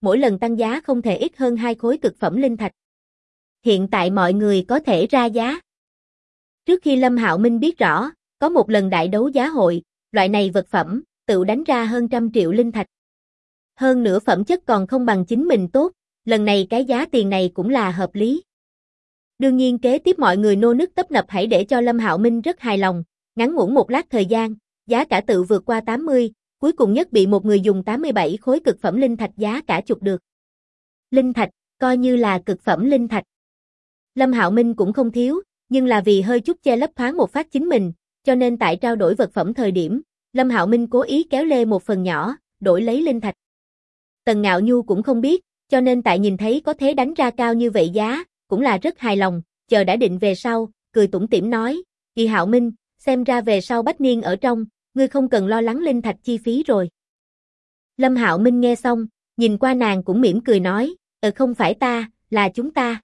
mỗi lần tăng giá không thể ít hơn 2 khối cực phẩm linh thạch. Hiện tại mọi người có thể ra giá. Trước khi Lâm Hạo Minh biết rõ, có một lần đại đấu giá hội, loại này vật phẩm, tự đánh ra hơn 100 triệu linh thạch. Hơn nữa phẩm chất còn không bằng chính mình tốt, lần này cái giá tiền này cũng là hợp lý. Đương nhiên kế tiếp mọi người nô nức tấp nập hãy để cho Lâm Hạo Minh rất hài lòng, ngắn ngủn một lát thời gian, giá cả tự vượt qua 80, cuối cùng nhất bị một người dùng 87 khối cực phẩm linh thạch giá cả chụp được. Linh thạch, coi như là cực phẩm linh thạch. Lâm Hạo Minh cũng không thiếu, nhưng là vì hơi chút che lấp thoáng một phát chính mình, cho nên tại trao đổi vật phẩm thời điểm, Lâm Hạo Minh cố ý kéo lê một phần nhỏ, đổi lấy linh thạch. Tần Ngạo Nhu cũng không biết, cho nên tại nhìn thấy có thế đánh ra cao như vậy giá, cũng là rất hài lòng, chờ đã định về sau, cười tủm tỉm nói, Kỳ Hạo Minh, xem ra về sau Bách Niên ở trong, ngươi không cần lo lắng linh thạch chi phí rồi. Lâm Hạo Minh nghe xong, nhìn qua nàng cũng mỉm cười nói, không phải ta, là chúng ta.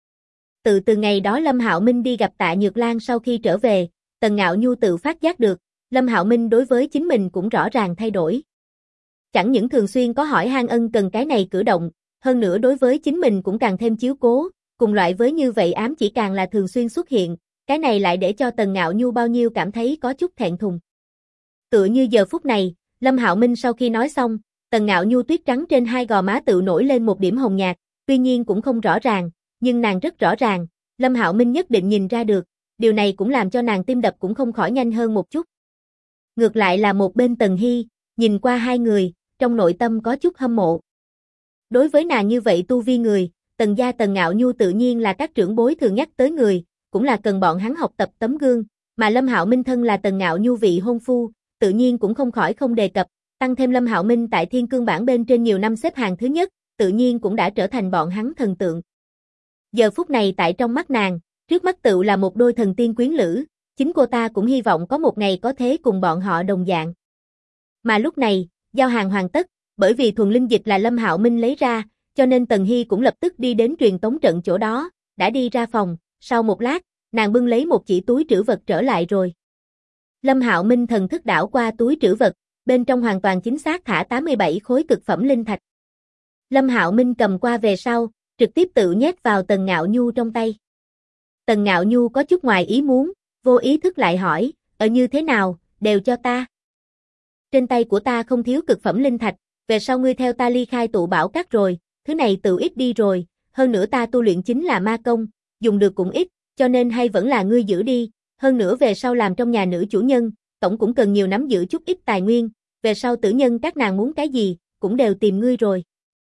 Từ ngày đó Lâm Hạo Minh đi gặp Tạ Nhược Lan sau khi trở về, Tần Ngạo Nhu tự phát giác được, Lâm Hạo Minh đối với chính mình cũng rõ ràng thay đổi. Chẳng những thường xuyên có hỏi han ân cần cái này cử động, hơn nữa đối với chính mình cũng càng thêm chiếu cố, cùng loại với như vậy ám chỉ càng là thường xuyên xuất hiện, cái này lại để cho Tần Ngạo Nhu bao nhiêu cảm thấy có chút thẹn thùng. Tựa như giờ phút này, Lâm Hạo Minh sau khi nói xong, Tần Ngạo Nhu tuyết trắng trên hai gò má tự nổi lên một điểm hồng nhạt, tuy nhiên cũng không rõ ràng, nhưng nàng rất rõ ràng, Lâm Hạo Minh nhất định nhìn ra được, điều này cũng làm cho nàng tim đập cũng không khỏi nhanh hơn một chút. Ngược lại là một bên Tần Hy, nhìn qua hai người, trong nội tâm có chút hâm mộ. Đối với nàng như vậy tu vi người, Tần gia Tần Ngạo Nhu tự nhiên là các trưởng bối thường nhắc tới người, cũng là cần bọn hắn học tập tấm gương, mà Lâm Hạo Minh thân là Tần Ngạo Nhu vị hôn phu, tự nhiên cũng không khỏi không đề cập, tăng thêm Lâm Hạo Minh tại thiên cương bảng bên trên nhiều năm xếp hàng thứ nhất, tự nhiên cũng đã trở thành bọn hắn thần tượng. Giờ phút này tại trong mắt nàng, trước mắt tựu là một đôi thần tiên quyến lữ, chính cô ta cũng hy vọng có một ngày có thế cùng bọn họ đồng dạng. Mà lúc này, giao hàng hoàn tất, bởi vì thuần linh dịch là Lâm Hạo Minh lấy ra, cho nên Tần Hy cũng lập tức đi đến truyền tống trận chỗ đó, đã đi ra phòng, sau một lát, nàng bưng lấy một chỉ túi trữ vật trở lại rồi. Lâm Hạo Minh thần thức đảo qua túi trữ vật, bên trong hoàn toàn chính xác thả 87 khối cực phẩm linh thạch. Lâm Hạo Minh cầm qua về sau, trực tiếp tự nhét vào Tần Ngạo Nhu trong tay. Tần Ngạo Nhu có chút ngoài ý muốn, vô ý thức lại hỏi, như thế nào, đều cho ta. Trên tay của ta không thiếu cực phẩm linh thạch, về sau ngươi theo ta ly khai tụ bảo các rồi, thứ này tự ít đi rồi, hơn nữa ta tu luyện chính là ma công, dùng được cũng ít, cho nên hay vẫn là ngươi giữ đi, hơn nữa về sau làm trong nhà nữ chủ nhân, tổng cũng cần nhiều nắm giữ chút ít tài nguyên, về sau tử nhân các nàng muốn cái gì, cũng đều tìm ngươi rồi.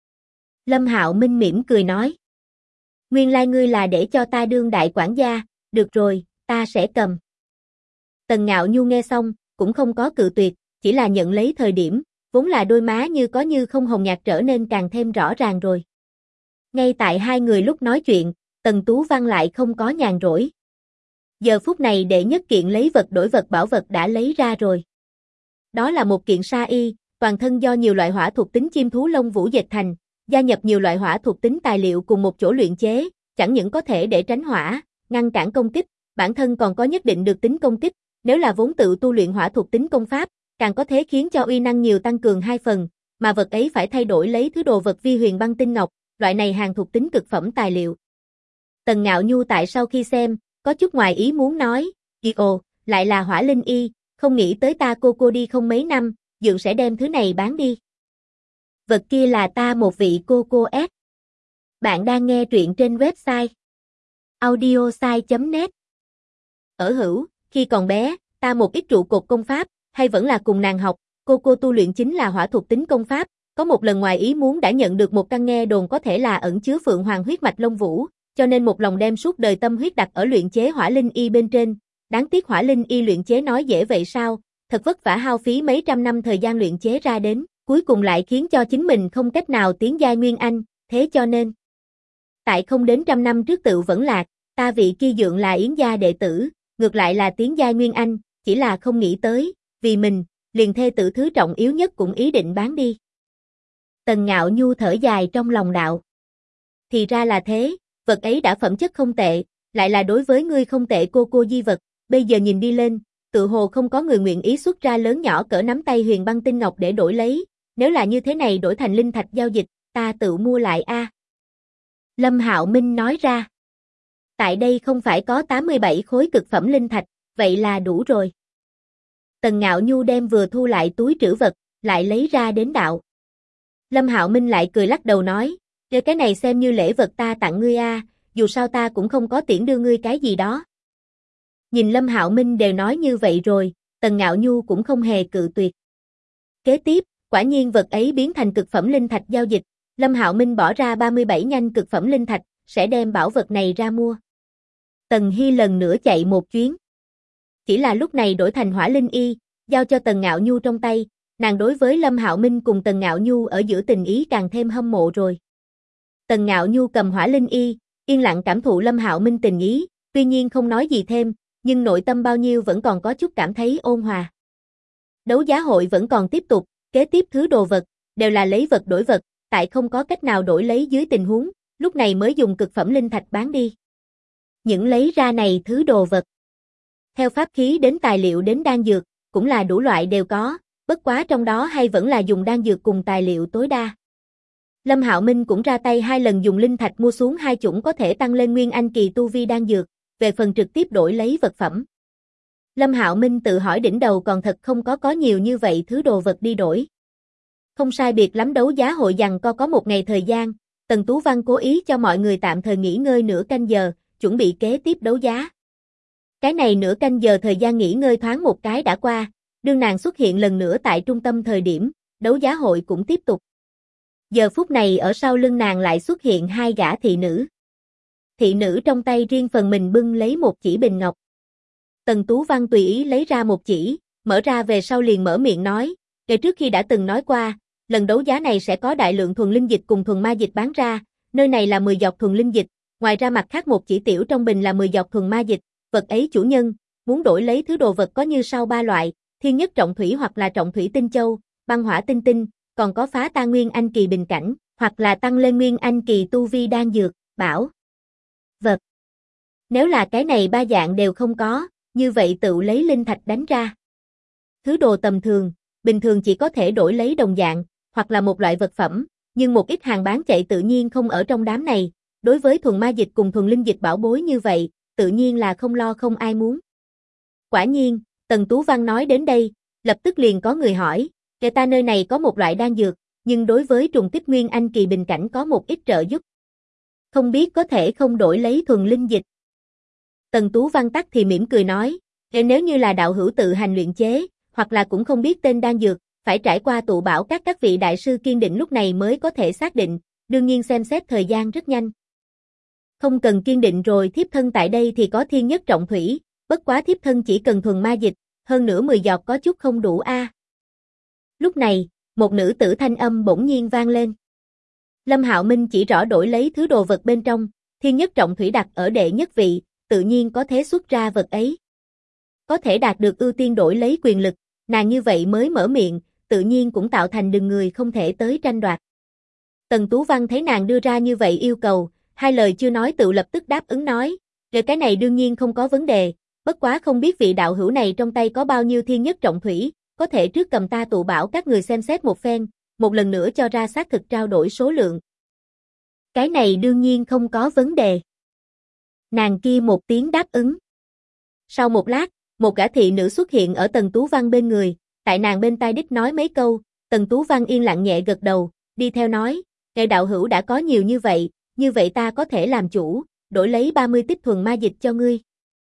Lâm Hạo Minh mỉm cười nói. Nguyên lai ngươi là để cho ta đương đại quản gia, được rồi, ta sẽ cầm. Tần Ngạo Nhu nghe xong, cũng không có cự tuyệt, chỉ là nhận lấy thời điểm, vốn là đôi má như có như không hồng nhạt trở nên càng thêm rõ ràng rồi. Ngay tại hai người lúc nói chuyện, Tần Tú Văn lại không có nhàn rỗi. Giờ phút này đệ nhất kiện lấy vật đổi vật bảo vật đã lấy ra rồi. Đó là một kiện sa y, toàn thân do nhiều loại hỏa thuộc tính chim thú lông vũ dệt thành, gia nhập nhiều loại hỏa thuộc tính tài liệu cùng một chỗ luyện chế, chẳng những có thể để tránh hỏa, ngăn cản công kích, bản thân còn có nhất định được tính công kích, nếu là vốn tự tu luyện hỏa thuộc tính công pháp, càng có thể khiến cho uy năng nhiều tăng cường 2 phần, mà vật ấy phải thay đổi lấy thứ đồ vật vi huyền băng tinh ngọc, loại này hàng thuộc tính cực phẩm tài liệu. Tần Ngạo Nhu tại sau khi xem, có chút ngoài ý muốn nói, ồ, lại là hỏa linh y, không nghĩ tới ta cô đi không mấy năm, dượng sẽ đem thứ này bán đi. Vật kia là ta một vị cô S. Bạn đang nghe truyện trên website audiosai.net. Ở hữu, khi còn bé, ta một ít trụ cột công pháp, hay vẫn là cùng nàng học, cô tu luyện chính là hỏa thuộc tính công pháp, có một lần ngoài ý muốn đã nhận được một căn nghe đồn có thể là ẩn chứa phượng hoàng huyết mạch lông vũ, cho nên một lòng đem suốt đời tâm huyết đặt ở luyện chế hỏa linh y bên trên, đáng tiếc hỏa linh y luyện chế nói dễ vậy sao, thật vất vả hao phí mấy trăm năm thời gian luyện chế ra đến, cuối cùng lại khiến cho chính mình không cách nào tiến giai nguyên anh, thế cho nên tại không đến 100 năm trước tự vẫn lạc, ta vị kia dượng là Yến gia đệ tử, ngược lại là tiến giai nguyên anh, chỉ là không nghĩ tới, vì mình, liền thê tử thứ trọng yếu nhất cũng ý định bán đi. Tần Ngạo Nhu thở dài trong lòng đạo. Thì ra là thế, vật ấy đã phẩm chất không tệ, lại là đối với ngươi không tệ cô di vật, bây giờ nhìn đi lên, tự hồ không có người nguyện ý xuất ra lớn nhỏ cỡ nắm tay huyền băng tinh ngọc để đổi lấy, nếu là như thế này đổi thành linh thạch giao dịch, ta tự mua lại a." Lâm Hạo Minh nói ra. Tại đây không phải có 87 khối cực phẩm linh thạch, vậy là đủ rồi. Tần Ngạo Nhu đem vừa thu lại túi trữ vật, lại lấy ra đến đạo. Lâm Hạo Minh lại cười lắc đầu nói, cái này xem như lễ vật ta tặng ngươi a, dù sao ta cũng không có tiễn đưa ngươi cái gì đó. Nhìn Lâm Hạo Minh đều nói như vậy rồi, Tần Ngạo Nhu cũng không hề cự tuyệt. Kế tiếp, quả nhiên vật ấy biến thành cực phẩm linh thạch giao dịch, Lâm Hạo Minh bỏ ra 37 nhanh cực phẩm linh thạch, sẽ đem bảo vật này ra mua. Tần Hy lần nữa chạy một chuyến. Chỉ là lúc này đổi thành hỏa linh y, giao cho Tần Ngạo Nhu trong tay, nàng đối với Lâm Hạo Minh cùng Tần Ngạo Nhu ở giữa tình ý càng thêm hâm mộ rồi. Tần Ngạo Nhu cầm hỏa linh y, yên lặng cảm thụ Lâm Hạo Minh tình ý, tuy nhiên không nói gì thêm, nhưng nội tâm bao nhiêu vẫn còn có chút cảm thấy ôn hòa. Đấu giá hội vẫn còn tiếp tục, kế tiếp thứ đồ vật, đều là lấy vật đổi vật, tại không có cách nào đổi lấy dưới tình huống, lúc này mới dùng cực phẩm linh thạch bán đi. Những lấy ra này thứ đồ vật. Theo pháp khí đến tài liệu đến đan dược, cũng là đủ loại đều có, bất quá trong đó hay vẫn là dùng đan dược cùng tài liệu tối đa. Lâm Hạo Minh cũng ra tay 2 lần dùng linh thạch mua xuống 2 chủng có thể tăng lên nguyên anh kỳ tu vi đan dược, về phần trực tiếp đổi lấy vật phẩm. Lâm Hạo Minh tự hỏi đỉnh đầu còn thật không có nhiều như vậy thứ đồ vật đi đổi. Không sai biệt lắm đấu giá hội giằng co có 1 ngày thời gian, Tần Tú Văn cố ý cho mọi người tạm thời nghỉ ngơi nửa canh giờ, chuẩn bị kế tiếp đấu giá. Cái này nửa canh giờ thời gian nghỉ ngơi thoáng một cái đã qua, đương nàng xuất hiện lần nữa tại trung tâm thời điểm, đấu giá hội cũng tiếp tục. Giờ phút này ở sau lưng nàng lại xuất hiện 2 gã thị nữ. Thị nữ trong tay riêng phần mình bưng lấy một chỉ bình ngọc. Tần Tú Văn tùy ý lấy ra một chỉ, mở ra về sau liền mở miệng nói, kể trước khi đã từng nói qua, lần đấu giá này sẽ có đại lượng thuần linh dịch cùng thuần ma dịch bán ra, nơi này là 10 giọt thuần linh dịch, ngoài ra mặt khác một chỉ tiểu trong bình là 10 giọt thuần ma dịch, vật ấy chủ nhân, muốn đổi lấy thứ đồ vật có như sau 3 loại, thiên nhất trọng thủy hoặc là trọng thủy tinh châu, băng hỏa tinh tinh, còn có phá tan nguyên anh kỳ bình cảnh, hoặc là tăng lên nguyên anh kỳ tu vi đan dược, bảo vật. Nếu là cái này 3 dạng đều không có, như vậy tự lấy linh thạch đánh ra. Thứ đồ tầm thường, bình thường chỉ có thể đổi lấy đồng dạng, hoặc là một loại vật phẩm, nhưng một ít hàng bán chạy tự nhiên không ở trong đám này, đối với thuần ma dịch cùng thuần linh dịch bảo bối như vậy, tự nhiên là không lo không ai muốn. Quả nhiên, Tần Tú Văn nói đến đây, lập tức liền có người hỏi, kể ta nơi này có một loại đan dược, nhưng đối với trùng kích nguyên anh kỳ bình cảnh có một ít trợ giúp. Không biết có thể không đổi lấy thuần linh dịch. Tần Tú Văn tắc thì mỉm cười nói, nếu như là đạo hữu tự hành luyện chế, hoặc là cũng không biết tên đan dược, phải trải qua tụ bảo các vị đại sư kiên định lúc này mới có thể xác định, đương nhiên xem xét thời gian rất nhanh. Không cần kiên định rồi, thiếp thân tại đây thì có thiên nhất trọng thủy, bất quá thiếp thân chỉ cần thuần ma dịch, hơn nữa 10 giọt có chút không đủ a. Lúc này, một nữ tử thanh âm bỗng nhiên vang lên. Lâm Hạo Minh chỉ rõ đổi lấy thứ đồ vật bên trong, thiên nhất trọng thủy đặt ở đệ nhất vị, tự nhiên có thế xuất ra vật ấy. Có thể đạt được ưu tiên đổi lấy quyền lực, nàng như vậy mới mở miệng, tự nhiên cũng tạo thành đường người không thể tới tranh đoạt. Tần Tú Văn thấy nàng đưa ra như vậy yêu cầu, 2 lời chưa nói tự lập tức đáp ứng nói, rồi cái này đương nhiên không có vấn đề, bất quá không biết vị đạo hữu này trong tay có bao nhiêu thiên nhất trọng thủy, có thể trước cầm ta tụ bảo các người xem xét một phen, một lần nữa cho ra xác thực trao đổi số lượng. Cái này đương nhiên không có vấn đề. Nàng kia một tiếng đáp ứng. Sau một lát, một gã thị nữ xuất hiện ở Tần Tú Văn bên người, tại nàng bên tai đích nói mấy câu, Tần Tú Văn yên lặng nhẹ gật đầu, đi theo nói, ngài đạo hữu đã có nhiều như vậy ta có thể làm chủ, đổi lấy 30 tích thuần ma dịch cho ngươi.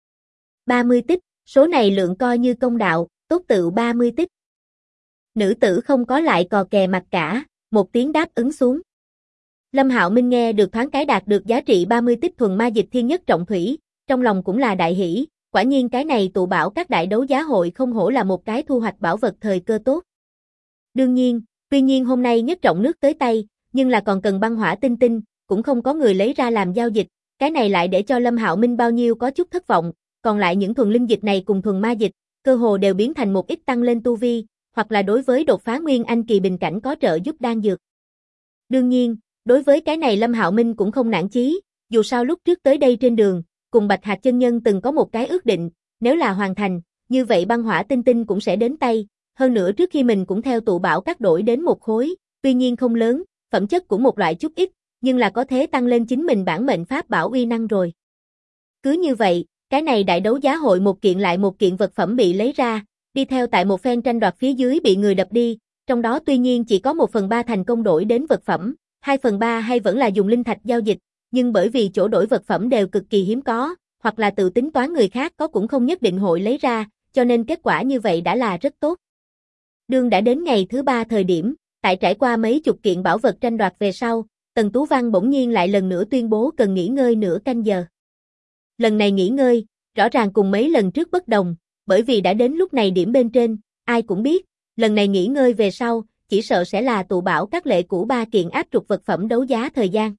30 tích, số này lượng coi như công đạo, tốt tự 30 tích. Nữ tử không có lại cò kè mặt cả, một tiếng đáp ứng xuống. Lâm Hạo Minh nghe được thoáng cái đạt được giá trị 30 tích thuần ma dịch thiên nhất trọng thủy, trong lòng cũng là đại hỷ, quả nhiên cái này tụ bảo các đại đấu giá hội không hổ là một cái thu hoạch bảo vật thời cơ tốt. Đương nhiên, tuy nhiên hôm nay nhất trọng nước tới tay, nhưng là còn cần băng hỏa tinh tinh, cũng không có người lấy ra làm giao dịch, cái này lại để cho Lâm Hạo Minh bao nhiêu có chút thất vọng, còn lại những thuần linh dịch này cùng thuần ma dịch, cơ hồ đều biến thành một ít tăng lên tu vi, hoặc là đối với đột phá nguyên anh kỳ bình cảnh có trợ giúp đan dược. Đương nhiên, đối với cái này Lâm Hạo Minh cũng không nản chí, dù sao lúc trước tới đây trên đường, cùng Bạch Hạc chân nhân từng có một cái ước định, nếu là hoàn thành, như vậy băng hỏa tinh tinh cũng sẽ đến tay, hơn nữa trước khi mình cũng theo tụ bảo các đổi đến một khối, tuy nhiên không lớn, phẩm chất của một loại chút ít, nhưng là có thể tăng lên chính mình bản mệnh pháp bảo uy năng rồi. Cứ như vậy, cái này đại đấu giá hội một kiện lại một kiện vật phẩm bị lấy ra, đi theo tại một phen tranh đoạt phía dưới bị người đập đi, trong đó tuy nhiên chỉ có 1/3 thành công đổi đến vật phẩm, 2/3 hay vẫn là dùng linh thạch giao dịch, nhưng bởi vì chỗ đổi vật phẩm đều cực kỳ hiếm có, hoặc là tự tính toán người khác có cũng không nhất định hội lấy ra, cho nên kết quả như vậy đã là rất tốt. Đương đã đến ngày thứ 3 thời điểm, tại trải qua mấy chục kiện bảo vật tranh đoạt về sau, Tần Tú Văn bỗng nhiên lại lần nữa tuyên bố cần nghỉ ngơi nửa canh giờ. Lần này nghỉ ngơi, rõ ràng cùng mấy lần trước bất đồng, bởi vì đã đến lúc này điểm bên trên, ai cũng biết, lần này nghỉ ngơi về sau, chỉ sợ sẽ là tụ bảo các lệ cũ 3 kiện áp trục vật phẩm đấu giá thời gian.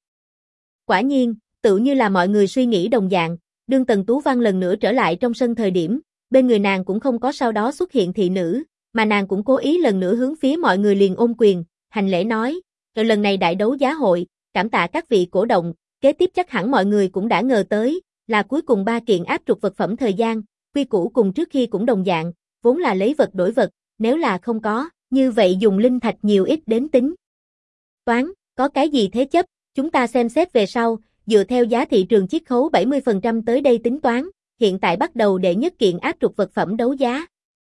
Quả nhiên, tự như là mọi người suy nghĩ đồng dạng, đương Tần Tú Văn lần nữa trở lại trong sân thời điểm, bên người nàng cũng không có sau đó xuất hiện thị nữ, mà nàng cũng cố ý lần nữa hướng phía mọi người liền ôm quyền, hành lễ nói, rồi lần này đại đấu giá hội, cảm tạ các vị cổ động, kế tiếp chắc hẳn mọi người cũng đã ngờ tới, là cuối cùng 3 kiện áp trục vật phẩm thời gian, quy củ cùng trước khi cũng đồng dạng, vốn là lấy vật đổi vật, nếu là không có, như vậy dùng linh thạch nhiều ít đến tính. Toán, có cái gì thế chấp, chúng ta xem xét về sau, dựa theo giá thị trường chiết khấu 70% tới đây tính toán, hiện tại bắt đầu đệ nhất kiện áp trục vật phẩm đấu giá.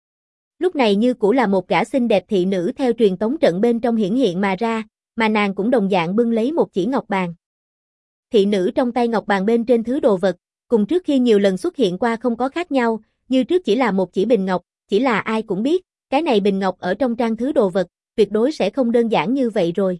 Lúc này như cũ là một gã xinh đẹp thị nữ theo truyền tống trận bên trong hiển hiện mà ra, mà nàng cũng đồng dạng bưng lấy một chỉ ngọc bàn. Thị nữ trong tay ngọc bàn bên trên thứ đồ vật, cùng trước khi nhiều lần xuất hiện qua không có khác nhau, như trước chỉ là một chỉ bình ngọc, chỉ là ai cũng biết, cái này bình ngọc ở trong trang thứ đồ vật, tuyệt đối sẽ không đơn giản như vậy rồi.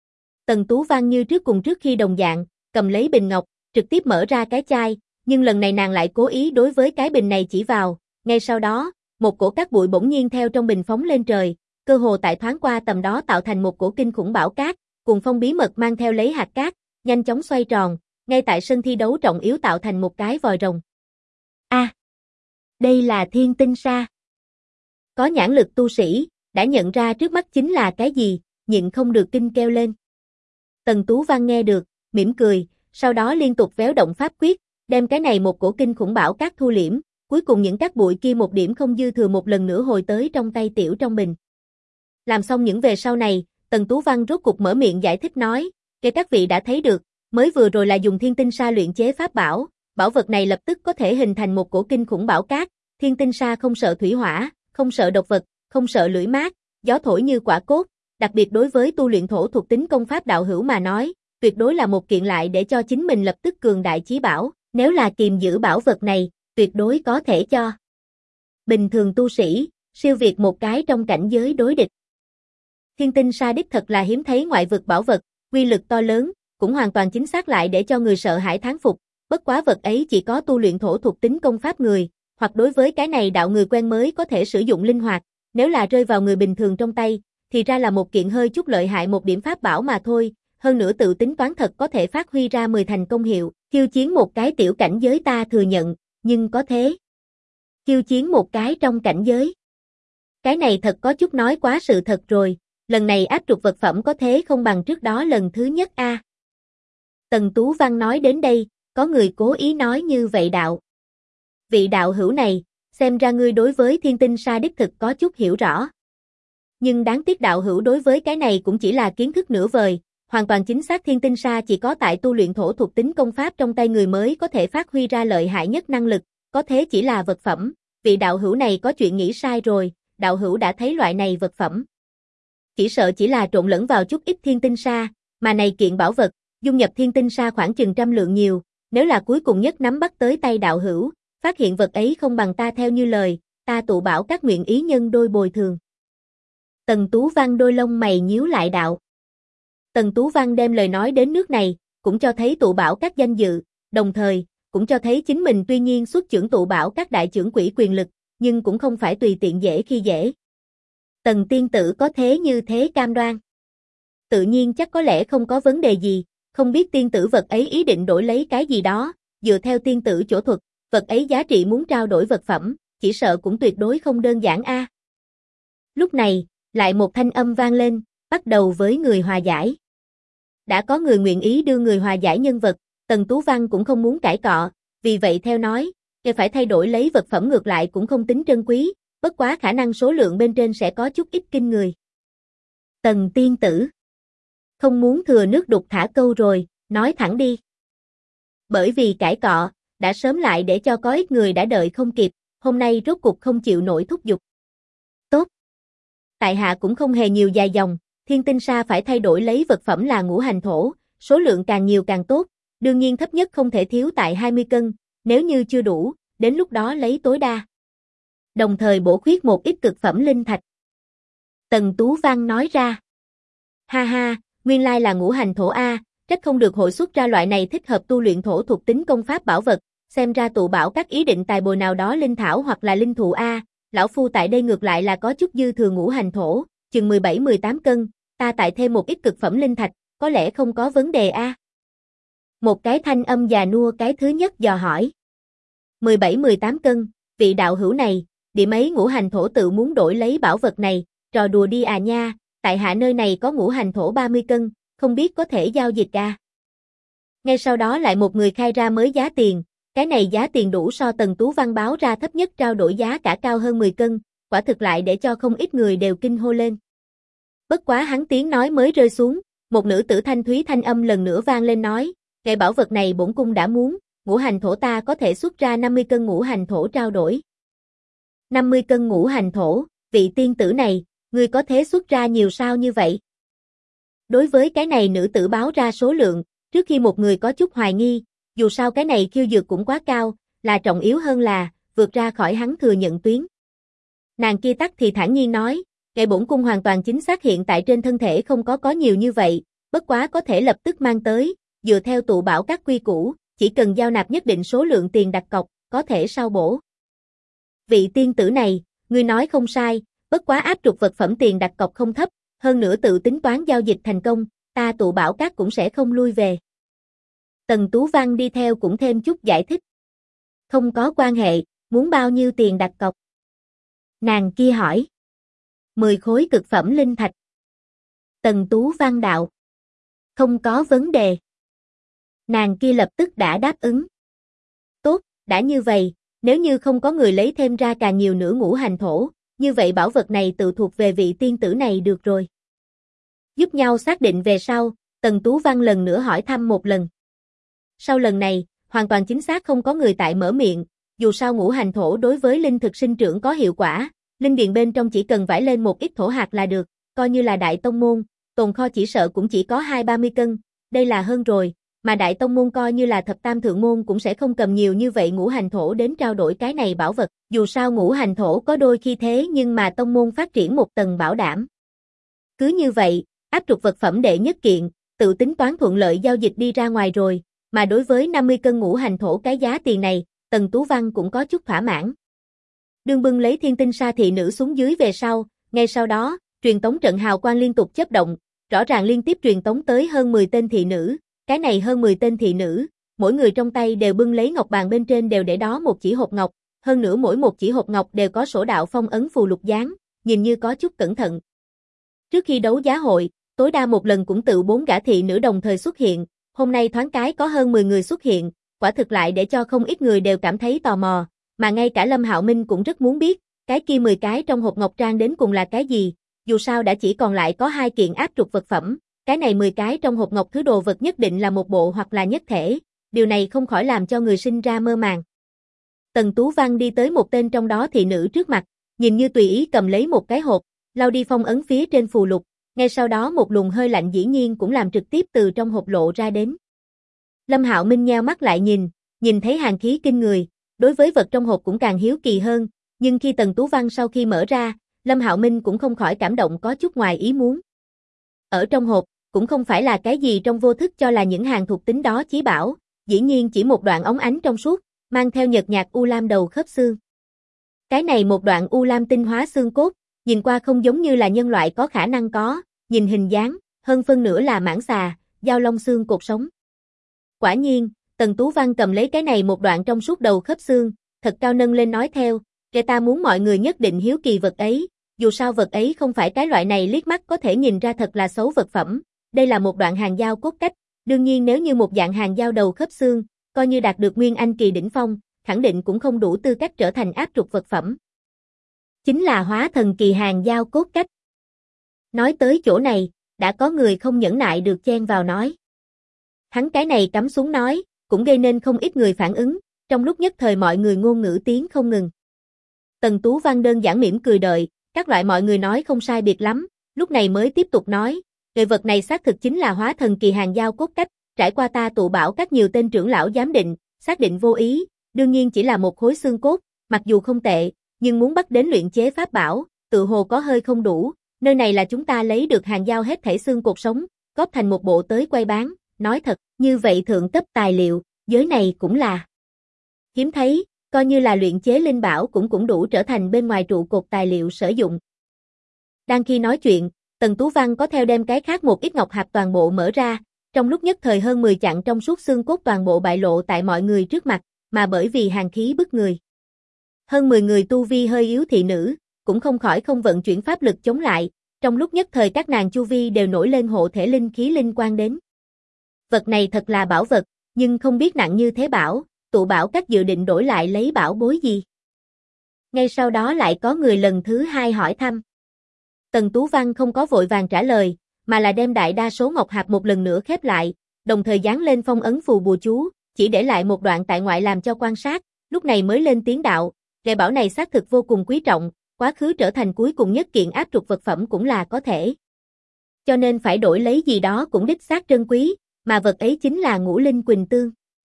Tần Tú Văn như trước cùng trước khi đồng dạng, cầm lấy bình ngọc, trực tiếp mở ra cái chai, nhưng lần này nàng lại cố ý đối với cái bình này chỉ vào, ngay sau đó, một cổ cát bụi bỗng nhiên theo trong bình phóng lên trời, cơ hồ tại thoáng qua tầm đó tạo thành một cổ kinh khủng bão cát, cùng phong bí mật mang theo lấy hạt cát, nhanh chóng xoay tròn, ngay tại sân thi đấu trọng yếu tạo thành một cái vòi rồng. Đây là thiên tinh sa. Có nhãn lực tu sĩ, đã nhận ra trước mắt chính là cái gì, nhịn không được kinh kêu lên. Tần Tú Văn nghe được, mỉm cười, sau đó liên tục véo động pháp quyết, đem cái này một cổ kinh khủng bão cát thu liễm, cuối cùng những cát bụi kia một điểm không dư thừa một lần nữa hồi tới trong tay tiểu trong bình. Làm xong những về sau này, Tần Tú Văn rốt cục mở miệng giải thích nói, kể các vị đã thấy được, mới vừa rồi là dùng thiên tinh sa luyện chế pháp bảo, bảo vật này lập tức có thể hình thành một cổ kinh khủng bão cát, thiên tinh sa không sợ thủy hỏa, không sợ độc vật, không sợ lưỡi mát, gió thổi như quả cốt, đặc biệt đối với tu luyện thổ thuộc tính công pháp đạo hữu mà nói, tuyệt đối là một kiện lại để cho chính mình lập tức cường đại chí bảo, nếu là kiềm giữ bảo vật này, tuyệt đối có thể cho bình thường tu sĩ, siêu việt một cái trong cảnh giới đối địch. Thiên tinh sa đích thật là hiếm thấy ngoại vực bảo vật, uy lực to lớn, cũng hoàn toàn chính xác lại để cho người sợ hãi thán phục, bất quá vật ấy chỉ có tu luyện thổ thuộc tính công pháp người, hoặc đối với cái này đạo người quen mới có thể sử dụng linh hoạt, nếu là rơi vào người bình thường trong tay, thì ra là một kiện hơi chút lợi hại một điểm pháp bảo mà thôi, hơn nữa tự tính toán thật có thể phát huy ra 10 thành công hiệu, khiêu chiến một cái tiểu cảnh giới ta thừa nhận, nhưng có thế. Khiêu chiến một cái trong cảnh giới. Cái này thật có chút nói quá sự thật rồi, lần này áp trục vật phẩm có thế không bằng trước đó lần thứ nhất a. Tần Tú Văn nói đến đây, có người cố ý nói như vậy đạo. Vị đạo hữu này, xem ra ngươi đối với thiên tinh sa đích thực có chút hiểu rõ. Nhưng đáng tiếc đạo hữu đối với cái này cũng chỉ là kiến thức nửa vời, hoàn toàn chính xác thiên tinh sa chỉ có tại tu luyện thổ thuộc tính công pháp trong tay người mới có thể phát huy ra lợi hại nhất năng lực, có thế chỉ là vật phẩm, vị đạo hữu này có chuyện nghĩ sai rồi, đạo hữu đã thấy loại này vật phẩm. Chỉ sợ chỉ là trộn lẫn vào chút ít thiên tinh sa, mà này kiện bảo vật, dung nhập thiên tinh sa khoảng chừng 100 lượng nhiều, nếu là cuối cùng nhất nắm bắt tới tay đạo hữu, phát hiện vật ấy không bằng ta theo như lời, ta tụ bảo các nguyện ý nhân đôi bồi thường. Tần Tú Văn đôi lông mày nhíu lại đạo. Tần Tú Văn đem lời nói đến nước này, cũng cho thấy tụ bảo các danh dự, đồng thời, cũng cho thấy chính mình tuy nhiên xuất chưởng tụ bảo các đại trưởng quỹ quyền lực, nhưng cũng không phải tùy tiện dễ khi dễ. Tần tiên tử có thế như thế cam đoan. Tự nhiên chắc có lẽ không có vấn đề gì, không biết tiên tử vật ấy ý định đổi lấy cái gì đó, dựa theo tiên tử chỗ thuật, vật ấy giá trị muốn trao đổi vật phẩm, chỉ sợ cũng tuyệt đối không đơn giản a. Lúc này, lại một thanh âm vang lên, bắt đầu với người hòa giải. Đã có người nguyện ý đưa người hòa giải nhân vật, Tần Tú Văn cũng không muốn cãi cọ, vì vậy theo nói, phải thay đổi lấy vật phẩm ngược lại cũng không tính trân quý, bất quá khả năng số lượng bên trên sẽ có chút ít kinh người. Tần tiên tử. Không muốn thừa nước đục thả câu rồi, nói thẳng đi. Bởi vì cãi cọ, đã sớm lại để cho có ít người đã đợi không kịp, hôm nay rốt cục không chịu nổi thúc giục. Tốt. Tại hạ cũng không hề nhiều dài dòng, thiên tinh sa phải thay đổi lấy vật phẩm là ngũ hành thổ, số lượng càng nhiều càng tốt, đương nhiên thấp nhất không thể thiếu tại 20 cân, nếu như chưa đủ, đến lúc đó lấy tối đa. Đồng thời bổ khuyết một ít cực phẩm linh thạch. Tần Tú Văn nói ra. Ha ha, nguyên lai là ngũ hành thổ A, trách không được hội xuất ra loại này thích hợp tu luyện thổ thuộc tính công pháp bảo vật, xem ra tụ bảo các ý định tài bồi nào đó linh thảo hoặc là linh thụ A, lão phu tại đây ngược lại là có chút dư thừa ngũ hành thổ, chừng 17-18 cân, ta tại thêm một ít cực phẩm linh thạch, có lẽ không có vấn đề A. Một cái thanh âm già nua cái thứ nhất dò hỏi. 17-18 cân, vị đạo hữu này, điểm ấy ngũ hành thổ tự muốn đổi lấy bảo vật này, trò đùa đi à nha, tại hạ nơi này có ngũ hành thổ 30 cân, không biết có thể giao dịch à. Ngay sau đó lại một người khai ra mới giá tiền, cái này giá tiền đủ so Tần Tú Văn báo ra thấp nhất trao đổi giá cả cao hơn 10 cân, quả thực lại để cho không ít người đều kinh hô lên. Bất quá hắn tiếng nói mới rơi xuống, một nữ tử thanh thúy thanh âm lần nữa vang lên nói, cái bảo vật này bổn cung đã muốn, ngũ hành thổ ta có thể xuất ra 50 cân ngũ hành thổ trao đổi. 50 cân ngũ hành thổ, vị tiên tử này, ngươi có thể xuất ra nhiều sao như vậy? Đối với cái này nữ tử báo ra số lượng, trước khi một người có chút hoài nghi, dù sao cái này khiêu dược cũng quá cao, là trọng yếu hơn là, vượt ra khỏi hắn thừa nhận tuyến. Nàng kia tắc thì thản nhiên nói, cái bổn cung hoàn toàn chính xác hiện tại trên thân thể không có nhiều như vậy, bất quá có thể lập tức mang tới, dựa theo tụ bảo các quy củ, chỉ cần giao nạp nhất định số lượng tiền đặt cọc, có thể sao bổ. Vị tiên tử này, ngươi nói không sai, bất quá áp trục vật phẩm tiền đặt cọc không thấp, hơn nữa tự tính toán giao dịch thành công, ta tụ bảo các cũng sẽ không lui về. Tần Tú Văn đi theo cũng thêm chút giải thích. Không có quan hệ, muốn bao nhiêu tiền đặt cọc? Nàng kia hỏi. 10 khối cực phẩm linh thạch. Tần Tú Văn đạo. Không có vấn đề. Nàng kia lập tức đã đáp ứng. Tốt, đã như vậy, nếu như không có người lấy thêm ra càng nhiều nữa ngũ hành thổ, như vậy bảo vật này tự thuộc về vị tiên tử này được rồi. Giúp nhau xác định về sau, Tần Tú Văn lần nữa hỏi thăm một lần. Sau lần này, hoàn toàn chính xác không có người tại mở miệng, dù sao ngũ hành thổ đối với linh thực sinh trưởng có hiệu quả, linh điền bên trong chỉ cần vải lên một ít thổ hạt là được, coi như là đại tông môn, tồn kho chỉ sợ cũng chỉ có 20-30 cân, đây là hơn rồi, mà đại tông môn coi như là thập tam thượng môn cũng sẽ không cầm nhiều như vậy ngũ hành thổ đến trao đổi cái này bảo vật, dù sao ngũ hành thổ có đôi khi thế nhưng mà tông môn phát triển một tầng bảo đảm. Cứ như vậy, áp trục vật phẩm đệ nhất kiện, tự tính toán thuận lợi giao dịch đi ra ngoài rồi, mà đối với 50 cân ngũ hành thổ cái giá tiền này, Tần Tú Văn cũng có chút thỏa mãn. Đương bưng lấy thiên tinh sa thị nữ xuống dưới về sau, ngay sau đó, truyền tống trận hào quang liên tục chớp động, rõ ràng liên tiếp truyền tống tới hơn 10 tên thị nữ, cái này hơn 10 tên thị nữ, mỗi người trong tay đều bưng lấy ngọc bàn bên trên đều để đó một chỉ hộp ngọc, hơn nữa mỗi một chỉ hộp ngọc đều có sổ đạo phong ấn phù lục dán, nhìn như có chút cẩn thận. Trước khi đấu giá hội, tối đa một lần cũng tự 4 gã thị nữ đồng thời xuất hiện, hôm nay thoáng cái có hơn 10 người xuất hiện, quả thực lại để cho không ít người đều cảm thấy tò mò, mà ngay cả Lâm Hạo Minh cũng rất muốn biết, cái kia 10 cái trong hộp ngọc trang đến cùng là cái gì, dù sao đã chỉ còn lại có 2 kiện áp trục vật phẩm, cái này 10 cái trong hộp ngọc thứ đồ vật nhất định là một bộ hoặc là nhất thể, điều này không khỏi làm cho người sinh ra mơ màng. Tần Tú Văn đi tới một tên trong đó thị nữ trước mặt, nhìn như tùy ý cầm lấy một cái hộp, lau đi phong ấn phía trên phù lục, ngay sau đó một luồng hơi lạnh dĩ nhiên cũng làm trực tiếp từ trong hộp lộ ra đến. Lâm Hạo Minh nheo mắt lại nhìn thấy hàn khí kinh người, đối với vật trong hộp cũng càng hiếu kỳ hơn, nhưng khi Tần Tú Văn sau khi mở ra, Lâm Hạo Minh cũng không khỏi cảm động có chút ngoài ý muốn. Ở trong hộp, cũng không phải là cái gì trong vô thức cho là những hàng thuộc tính đó chí bảo, dĩ nhiên chỉ một đoạn óng ánh trong suốt, mang theo nhợt nhạt u lam đầu khớp xương. Cái này một đoạn u lam tinh hóa xương cốt, nhìn qua không giống như là nhân loại có khả năng có, nhìn hình dáng, hơn phân nửa là mãng xà, dao long xương cột sống. Quả nhiên, Tần Tú Văn cầm lấy cái này một đoạn trong suốt đầu khớp xương, thật cao nâng lên nói theo, kẻ ta muốn mọi người nhất định hiếu kỳ vật ấy, dù sao vật ấy không phải cái loại này liếc mắt có thể nhìn ra thật là xấu vật phẩm, đây là một đoạn hàng dao cốt cách, đương nhiên nếu như một dạng hàng dao đầu khớp xương, coi như đạt được Nguyên Anh kỳ đỉnh phong, khẳng định cũng không đủ tư cách trở thành áp trục vật phẩm. Chính là hóa thần kỳ hàng dao cốt cách. Nói tới chỗ này, đã có người không nhẫn nại được chen vào nói. Hắn cái này cắm xuống nói, cũng gây nên không ít người phản ứng, trong lúc nhất thời mọi người ngôn ngữ tiếng không ngừng. Tần Tú Văn đơn giản mỉm cười đợi, các loại mọi người nói không sai biệt lắm, lúc này mới tiếp tục nói, người vật này xác thực chính là hóa thần kỳ hàng giao cốt cách, trải qua ta tụ bảo các nhiều tên trưởng lão giám định, xác định vô ý, đương nhiên chỉ là một khối xương cốt, mặc dù không tệ, nhưng muốn bắt đến luyện chế pháp bảo, tự hồ có hơi không đủ, nơi này là chúng ta lấy được hàng giao hết thảy xương cột sống, góp thành một bộ tới quay bán, nói thật, như vậy thượng cấp tài liệu, giới này cũng là hiếm thấy, coi như là luyện chế linh bảo cũng đủ trở thành bên ngoài trụ cột tài liệu sử dụng. Đang khi nói chuyện, Tần Tú Văn có theo đem cái khác một ít ngọc hạp toàn bộ mở ra, trong lúc nhất thời hơn 10 chặng trong suốt xương cốt toàn bộ bại lộ tại mọi người trước mặt, mà bởi vì hàn khí bức người. Hơn 10 người tu vi hơi yếu thị nữ, cũng không khỏi không vận chuyển pháp lực chống lại, trong lúc nhất thời các nàng chu vi đều nổi lên hộ thể linh khí linh quan đến. Vật này thật là bảo vật, nhưng không biết nặng như thế bảo, tụ bảo các dự định đổi lại lấy bảo bối gì. Ngay sau đó lại có người lần thứ hai hỏi thăm. Tần Tú Văn không có vội vàng trả lời, mà là đem đại đa số ngọc hạp một lần nữa khép lại, đồng thời dán lên phong ấn phù bùa chú, chỉ để lại một đoạn tại ngoại làm cho quan sát, lúc này mới lên tiếng đạo, cái bảo này xác thực vô cùng quý trọng, quá khứ trở thành cuối cùng nhất kiện áp trục vật phẩm cũng là có thể. Cho nên phải đổi lấy gì đó cũng đích xác trân quý, mà vật ấy chính là ngũ linh quỳnh tương.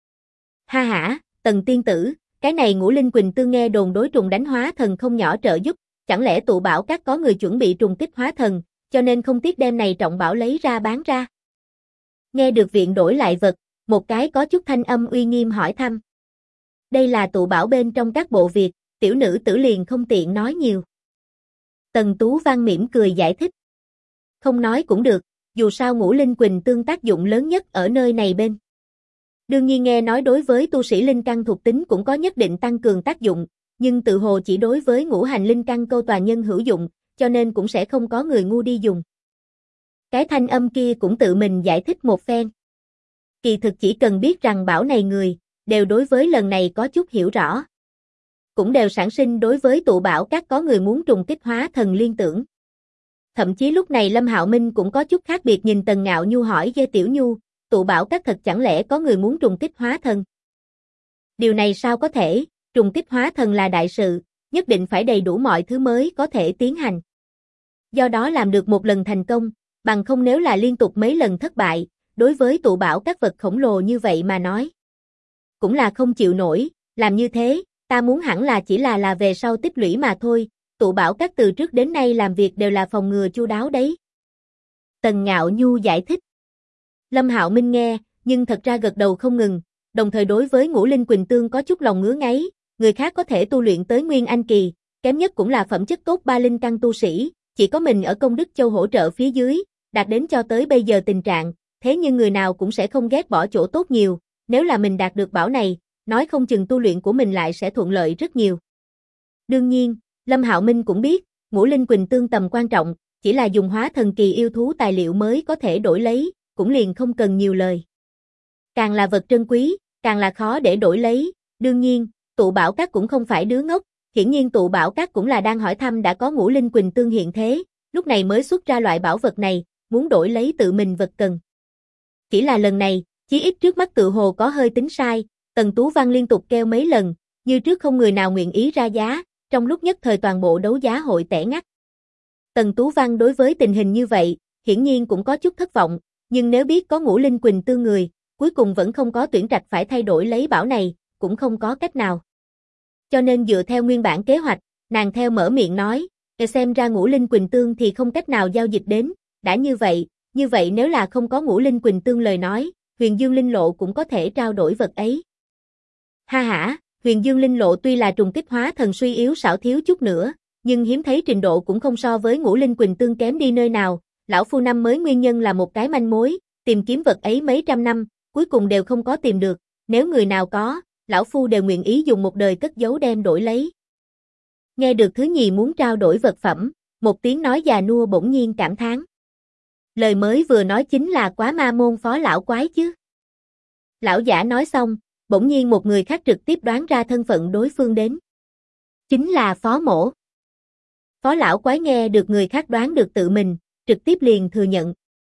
Ha hả, Tần tiên tử, cái này ngũ linh quỳnh tương nghe đồn đối trùng đánh hóa thần không nhỏ trợ giúp, chẳng lẽ tụ bảo các có người chuẩn bị trùng kích hóa thần, cho nên không tiếc đem này trọng bảo lấy ra bán ra. Nghe được viện đổi lại vật, một cái có chút thanh âm uy nghiêm hỏi thăm. Đây là tụ bảo bên trong các bộ việc, tiểu nữ tử liền không tiện nói nhiều. Tần Tú Văn mỉm cười giải thích. Không nói cũng được, dù sao ngũ linh quỳnh tương tác dụng lớn nhất ở nơi này bên. Đương nhiên nghe nói đối với tu sĩ linh căn thuộc tính cũng có nhất định tăng cường tác dụng, nhưng tự hồ chỉ đối với ngũ hành linh căn câu toàn nhân hữu dụng, cho nên cũng sẽ không có người ngu đi dùng. Cái thanh âm kia cũng tự mình giải thích một phen. Kỳ thực chỉ cần biết rằng bảo này người, đều đối với lần này có chút hiểu rõ. Cũng đều sản sinh đối với tụ bảo các có người muốn trùng kích hóa thần liên tưởng. Thậm chí lúc này Lâm Hạo Minh cũng có chút khác biệt nhìn Tần Ngạo Nhu hỏi với Tiểu Nhu, tụ bảo các thật chẳng lẽ có người muốn trùng kích hóa thần? Điều này sao có thể, trùng kích hóa thần là đại sự, nhất định phải đầy đủ mọi thứ mới có thể tiến hành. Do đó làm được một lần thành công, bằng không nếu là liên tục mấy lần thất bại, đối với tụ bảo các vật khổng lồ như vậy mà nói. Cũng là không chịu nổi, làm như thế, ta muốn hẳn là chỉ là về sau tích lũy mà thôi, tụ bảo các từ trước đến nay làm việc đều là phòng ngừa chu đáo đấy. Tần Ngạo Nhu giải thích. Lâm Hạo Minh nghe, nhưng thật ra gật đầu không ngừng, đồng thời đối với ngũ linh quỳnh tương có chút lòng ngứa ngáy, người khác có thể tu luyện tới Nguyên Anh kỳ, kém nhất cũng là phẩm chất tốt ba linh căn tu sĩ, chỉ có mình ở Công Đức Châu hỗ trợ phía dưới, đạt đến cho tới bây giờ tình trạng, thế nhưng người nào cũng sẽ không ghét bỏ chỗ tốt nhiều, nếu là mình đạt được bảo này, nói không chừng tu luyện của mình lại sẽ thuận lợi rất nhiều. Đương nhiên, Lâm Hạo Minh cũng biết, ngũ linh quỳnh tương tầm quan trọng, chỉ là dùng hóa thần kỳ yêu thú tài liệu mới có thể đổi lấy, cũng liền không cần nhiều lời. Càng là vật trân quý, càng là khó để đổi lấy, đương nhiên, tụ bảo các cũng không phải đứa ngốc, hiển nhiên tụ bảo các cũng là đang hỏi thăm đã có ngũ linh quỳnh tương hiện thế, lúc này mới xuất ra loại bảo vật này, muốn đổi lấy tự mình vật cần. Chỉ là lần này, chí ít trước mắt tự hồ có hơi tính sai, Tần Tú Văn liên tục kêu mấy lần, như trước không người nào nguyện ý ra giá, trong lúc nhất thời toàn bộ đấu giá hội tẻ ngắt. Tần Tú Văn đối với tình hình như vậy, hiển nhiên cũng có chút thất vọng, nhưng nếu biết có ngũ linh quỳnh tương người, cuối cùng vẫn không có tuyển trạch phải thay đổi lấy bảo này, cũng không có cách nào. Cho nên dựa theo nguyên bản kế hoạch, nàng theo mở miệng nói, xem ra ngũ linh quỳnh tương thì không cách nào giao dịch đến, đã như vậy nếu là không có ngũ linh quỳnh tương lời nói, Huyền Dương Linh Lộ cũng có thể trao đổi vật ấy. Ha ha, Huyền Dương Linh Lộ tuy là trùng kích hóa thần suy yếu xảo thiếu chút nữa, nhưng hiếm thấy trình độ cũng không so với ngũ linh quỳnh tương kém đi nơi nào, lão phu năm mới nguyên nhân là một cái manh mối, tìm kiếm vật ấy mấy trăm năm, cuối cùng đều không có tìm được, nếu người nào có, lão phu đều nguyện ý dùng một đời cất giấu đem đổi lấy. Nghe được thứ nhì muốn trao đổi vật phẩm, một tiếng nói già nua bỗng nhiên cảm thán. Lời mới vừa nói chính là Quá Ma Môn phó lão quái chứ. Lão giả nói xong, bỗng nhiên một người khác trực tiếp đoán ra thân phận đối phương đến. Chính là Phó Mỗ. Phó lão quái nghe được người khác đoán được tự mình, trực tiếp liền thừa nhận.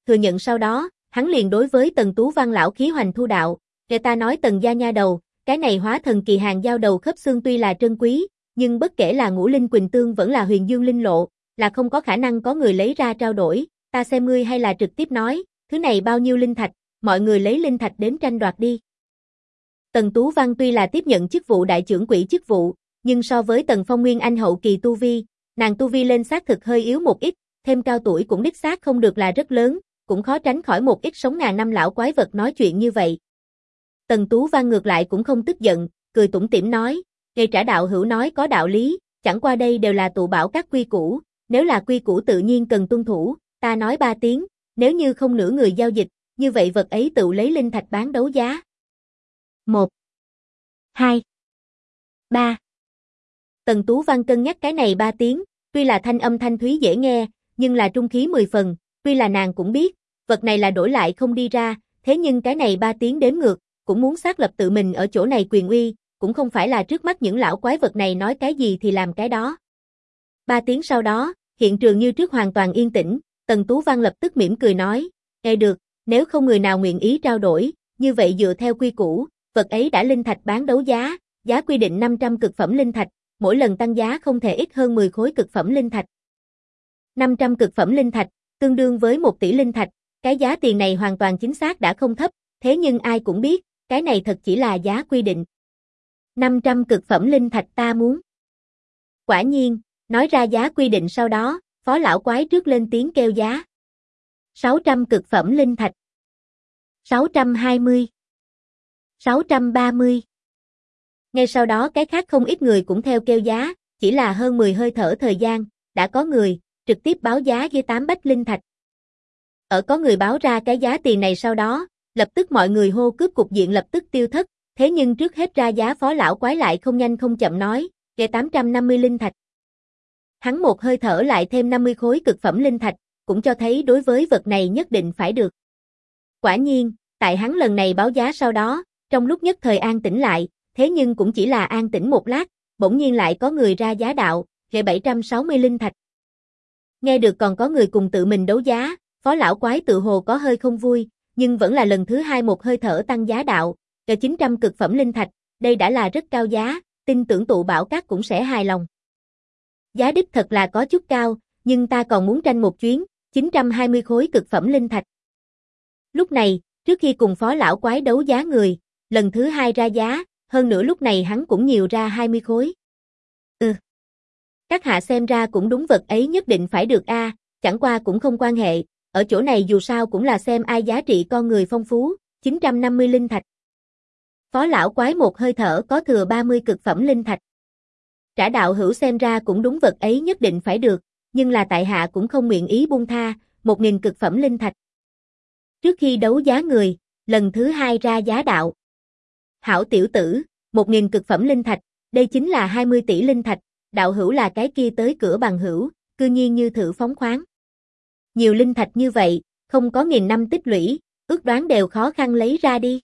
thừa nhận sau đó, hắn liền đối với Tần Tú Văn lão khí hoành thu đạo, người ta nói Tần gia nha đầu, cái này hóa thần kỳ hàng giao đầu khớp xương tuy là trân quý, nhưng bất kể là ngũ linh quỳnh tương vẫn là huyền dương linh lộ, là không có khả năng có người lấy ra trao đổi, ta xem ngươi hay là trực tiếp nói, thứ này bao nhiêu linh thạch, mọi người lấy linh thạch đến tranh đoạt đi. Tần Tú Văn tuy là tiếp nhận chức vụ đại trưởng quỹ chức vụ, nhưng so với Tần Phong Nguyên Anh hậu kỳ tu vi, nàng tu vi lên xác thực hơi yếu một ít, thêm cao tuổi cũng đích xác không được là rất lớn, cũng khó tránh khỏi một ít sống ngàn năm lão quái vật nói chuyện như vậy. Tần Tú Văn ngược lại cũng không tức giận, cười tủm tỉm nói, "Ngày trả đạo hữu nói có đạo lý, chẳng qua đây đều là tụ bảo các quy củ, nếu là quy củ tự nhiên cần tuân thủ, ta nói 3 tiếng, nếu như không nửa người giao dịch, như vậy vật ấy tự lấy linh thạch bán đấu giá." 1, 2, 3. Tần Tú Văn cân nhắc cái này 3 tiếng, tuy là thanh âm thanh thúy dễ nghe, nhưng là trung khí 10 phần, tuy là nàng cũng biết, vật này là đổi lại không đi ra, thế nhưng cái này 3 tiếng đếm ngược, cũng muốn xác lập tự mình ở chỗ này quyền uy, cũng không phải là trước mắt những lão quái vật này nói cái gì thì làm cái đó. 3 tiếng sau đó, hiện trường như trước hoàn toàn yên tĩnh, Tần Tú Văn lập tức mỉm cười nói, "Nghe được, nếu không người nào nguyện ý trao đổi, như vậy dựa theo quy củ, vật ấy đã linh thạch bán đấu giá, giá quy định 500 cực phẩm linh thạch, mỗi lần tăng giá không thể ít hơn 10 khối cực phẩm linh thạch." 500 cực phẩm linh thạch, tương đương với 1 tỷ linh thạch, cái giá tiền này hoàn toàn chính xác đã không thấp, thế nhưng ai cũng biết, cái này thật chỉ là giá quy định. 500 cực phẩm linh thạch ta muốn. Quả nhiên, nói ra giá quy định sau đó, phó lão quái trước lên tiếng kêu giá. 600 cực phẩm linh thạch. 620. 630. Ngay sau đó cái khác không ít người cũng theo kêu giá, chỉ là hơn 10 hơi thở thời gian, đã có người trực tiếp báo giá với 8 bách linh thạch. Ở có người báo ra cái giá tiền này sau đó, lập tức mọi người hô cướp cục diện lập tức tiêu thất, thế nhưng trước hết ra giá phó lão quái lại không nhanh không chậm nói, "Kể 850 linh thạch." Hắn một hơi thở lại thêm 50 khối cực phẩm linh thạch, cũng cho thấy đối với vật này nhất định phải được. Quả nhiên, tại hắn lần này báo giá sau đó, trong lúc nhất thời an tĩnh lại, thế nhưng cũng chỉ là an tĩnh một lát, bỗng nhiên lại có người ra giá đạo, "Kể 760 linh thạch." Nghe được còn có người cùng tự mình đấu giá, phó lão quái tự hồ có hơi không vui, nhưng vẫn là lần thứ 2 một hơi thở tăng giá đạo, "Kể 900 cực phẩm linh thạch, đây đã là rất cao giá, tin tưởng tụ bảo các cũng sẽ hài lòng." Giá đích thật là có chút cao, nhưng ta còn muốn tranh một chuyến, 920 khối cực phẩm linh thạch. Lúc này, trước khi cùng phó lão quái đấu giá người, lần thứ 2 ra giá, hơn nữa lúc này hắn cũng nhiều ra 20 khối. Các hạ xem ra cũng đúng, vật ấy nhất định phải được a, chẳng qua cũng không quan hệ, ở chỗ này dù sao cũng là xem ai giá trị con người phong phú, 950 linh thạch. Phó lão quái một hơi thở có thừa 30 cực phẩm linh thạch. Trả đạo hữu xem ra cũng đúng, vật ấy nhất định phải được, nhưng là tại hạ cũng không nguyện ý buông tha, 1000 cực phẩm linh thạch. Trước khi đấu giá người, lần thứ 2 ra giá đạo. "Hảo tiểu tử, 1000 cực phẩm linh thạch, đây chính là 20 tỷ linh thạch, đạo hữu là cái kia tới cửa bằng hữu, cư nhiên như thử phóng khoáng. Nhiều linh thạch như vậy, không có nghìn năm tích lũy, ước đoán đều khó khăn lấy ra đi."